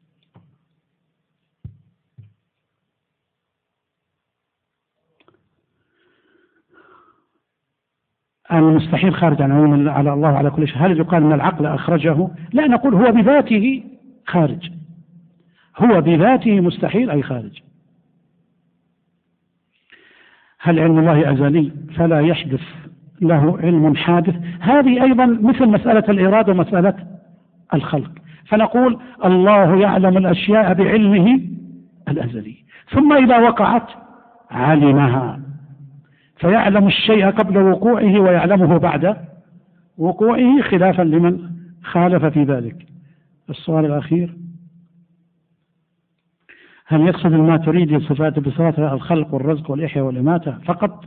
المستحيل خارج عن عموم على الله على كل شيء. هل يقال أن العقل أخرجه؟ لا، نقول هو بذاته خارج، هو بذاته مستحيل أي خارج. هل علم الله أزلي فلا يحدث له علم حادث؟ هذه أيضا مثل مسألة الإرادة ومسألة الخلق. فنقول الله يعلم الأشياء بعلمه الأزلي، ثم إذا وقعت علمها، فيعلم الشيء قبل وقوعه ويعلمه بعد وقوعه، خلافا لمن خالف في ذلك. السؤال الأخير: هل يقصد الماتريدي صفات بصفاتها الخلق والرزق والإحياء والإماتة فقط؟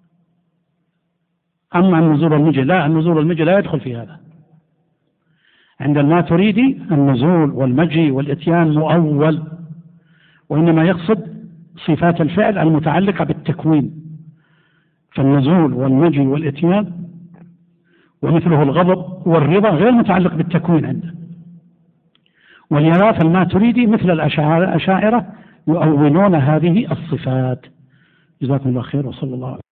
أما النزول والمجي؟ لا، النزول والمجي لا يدخل في هذا. عند الماتريدي النزول والمجي والإتيان مؤول، وإنما يقصد صفات الفعل المتعلقة بالتكوين. فالنزول والمجي والإتيان ومثله الغضب والرضا غير متعلق بالتكوين عنده. ولهذا فالماتريدي مثل الأشاعرة يؤولون هذه الصفات. جزاكم الله خير، وصلى الله عليه وسلم.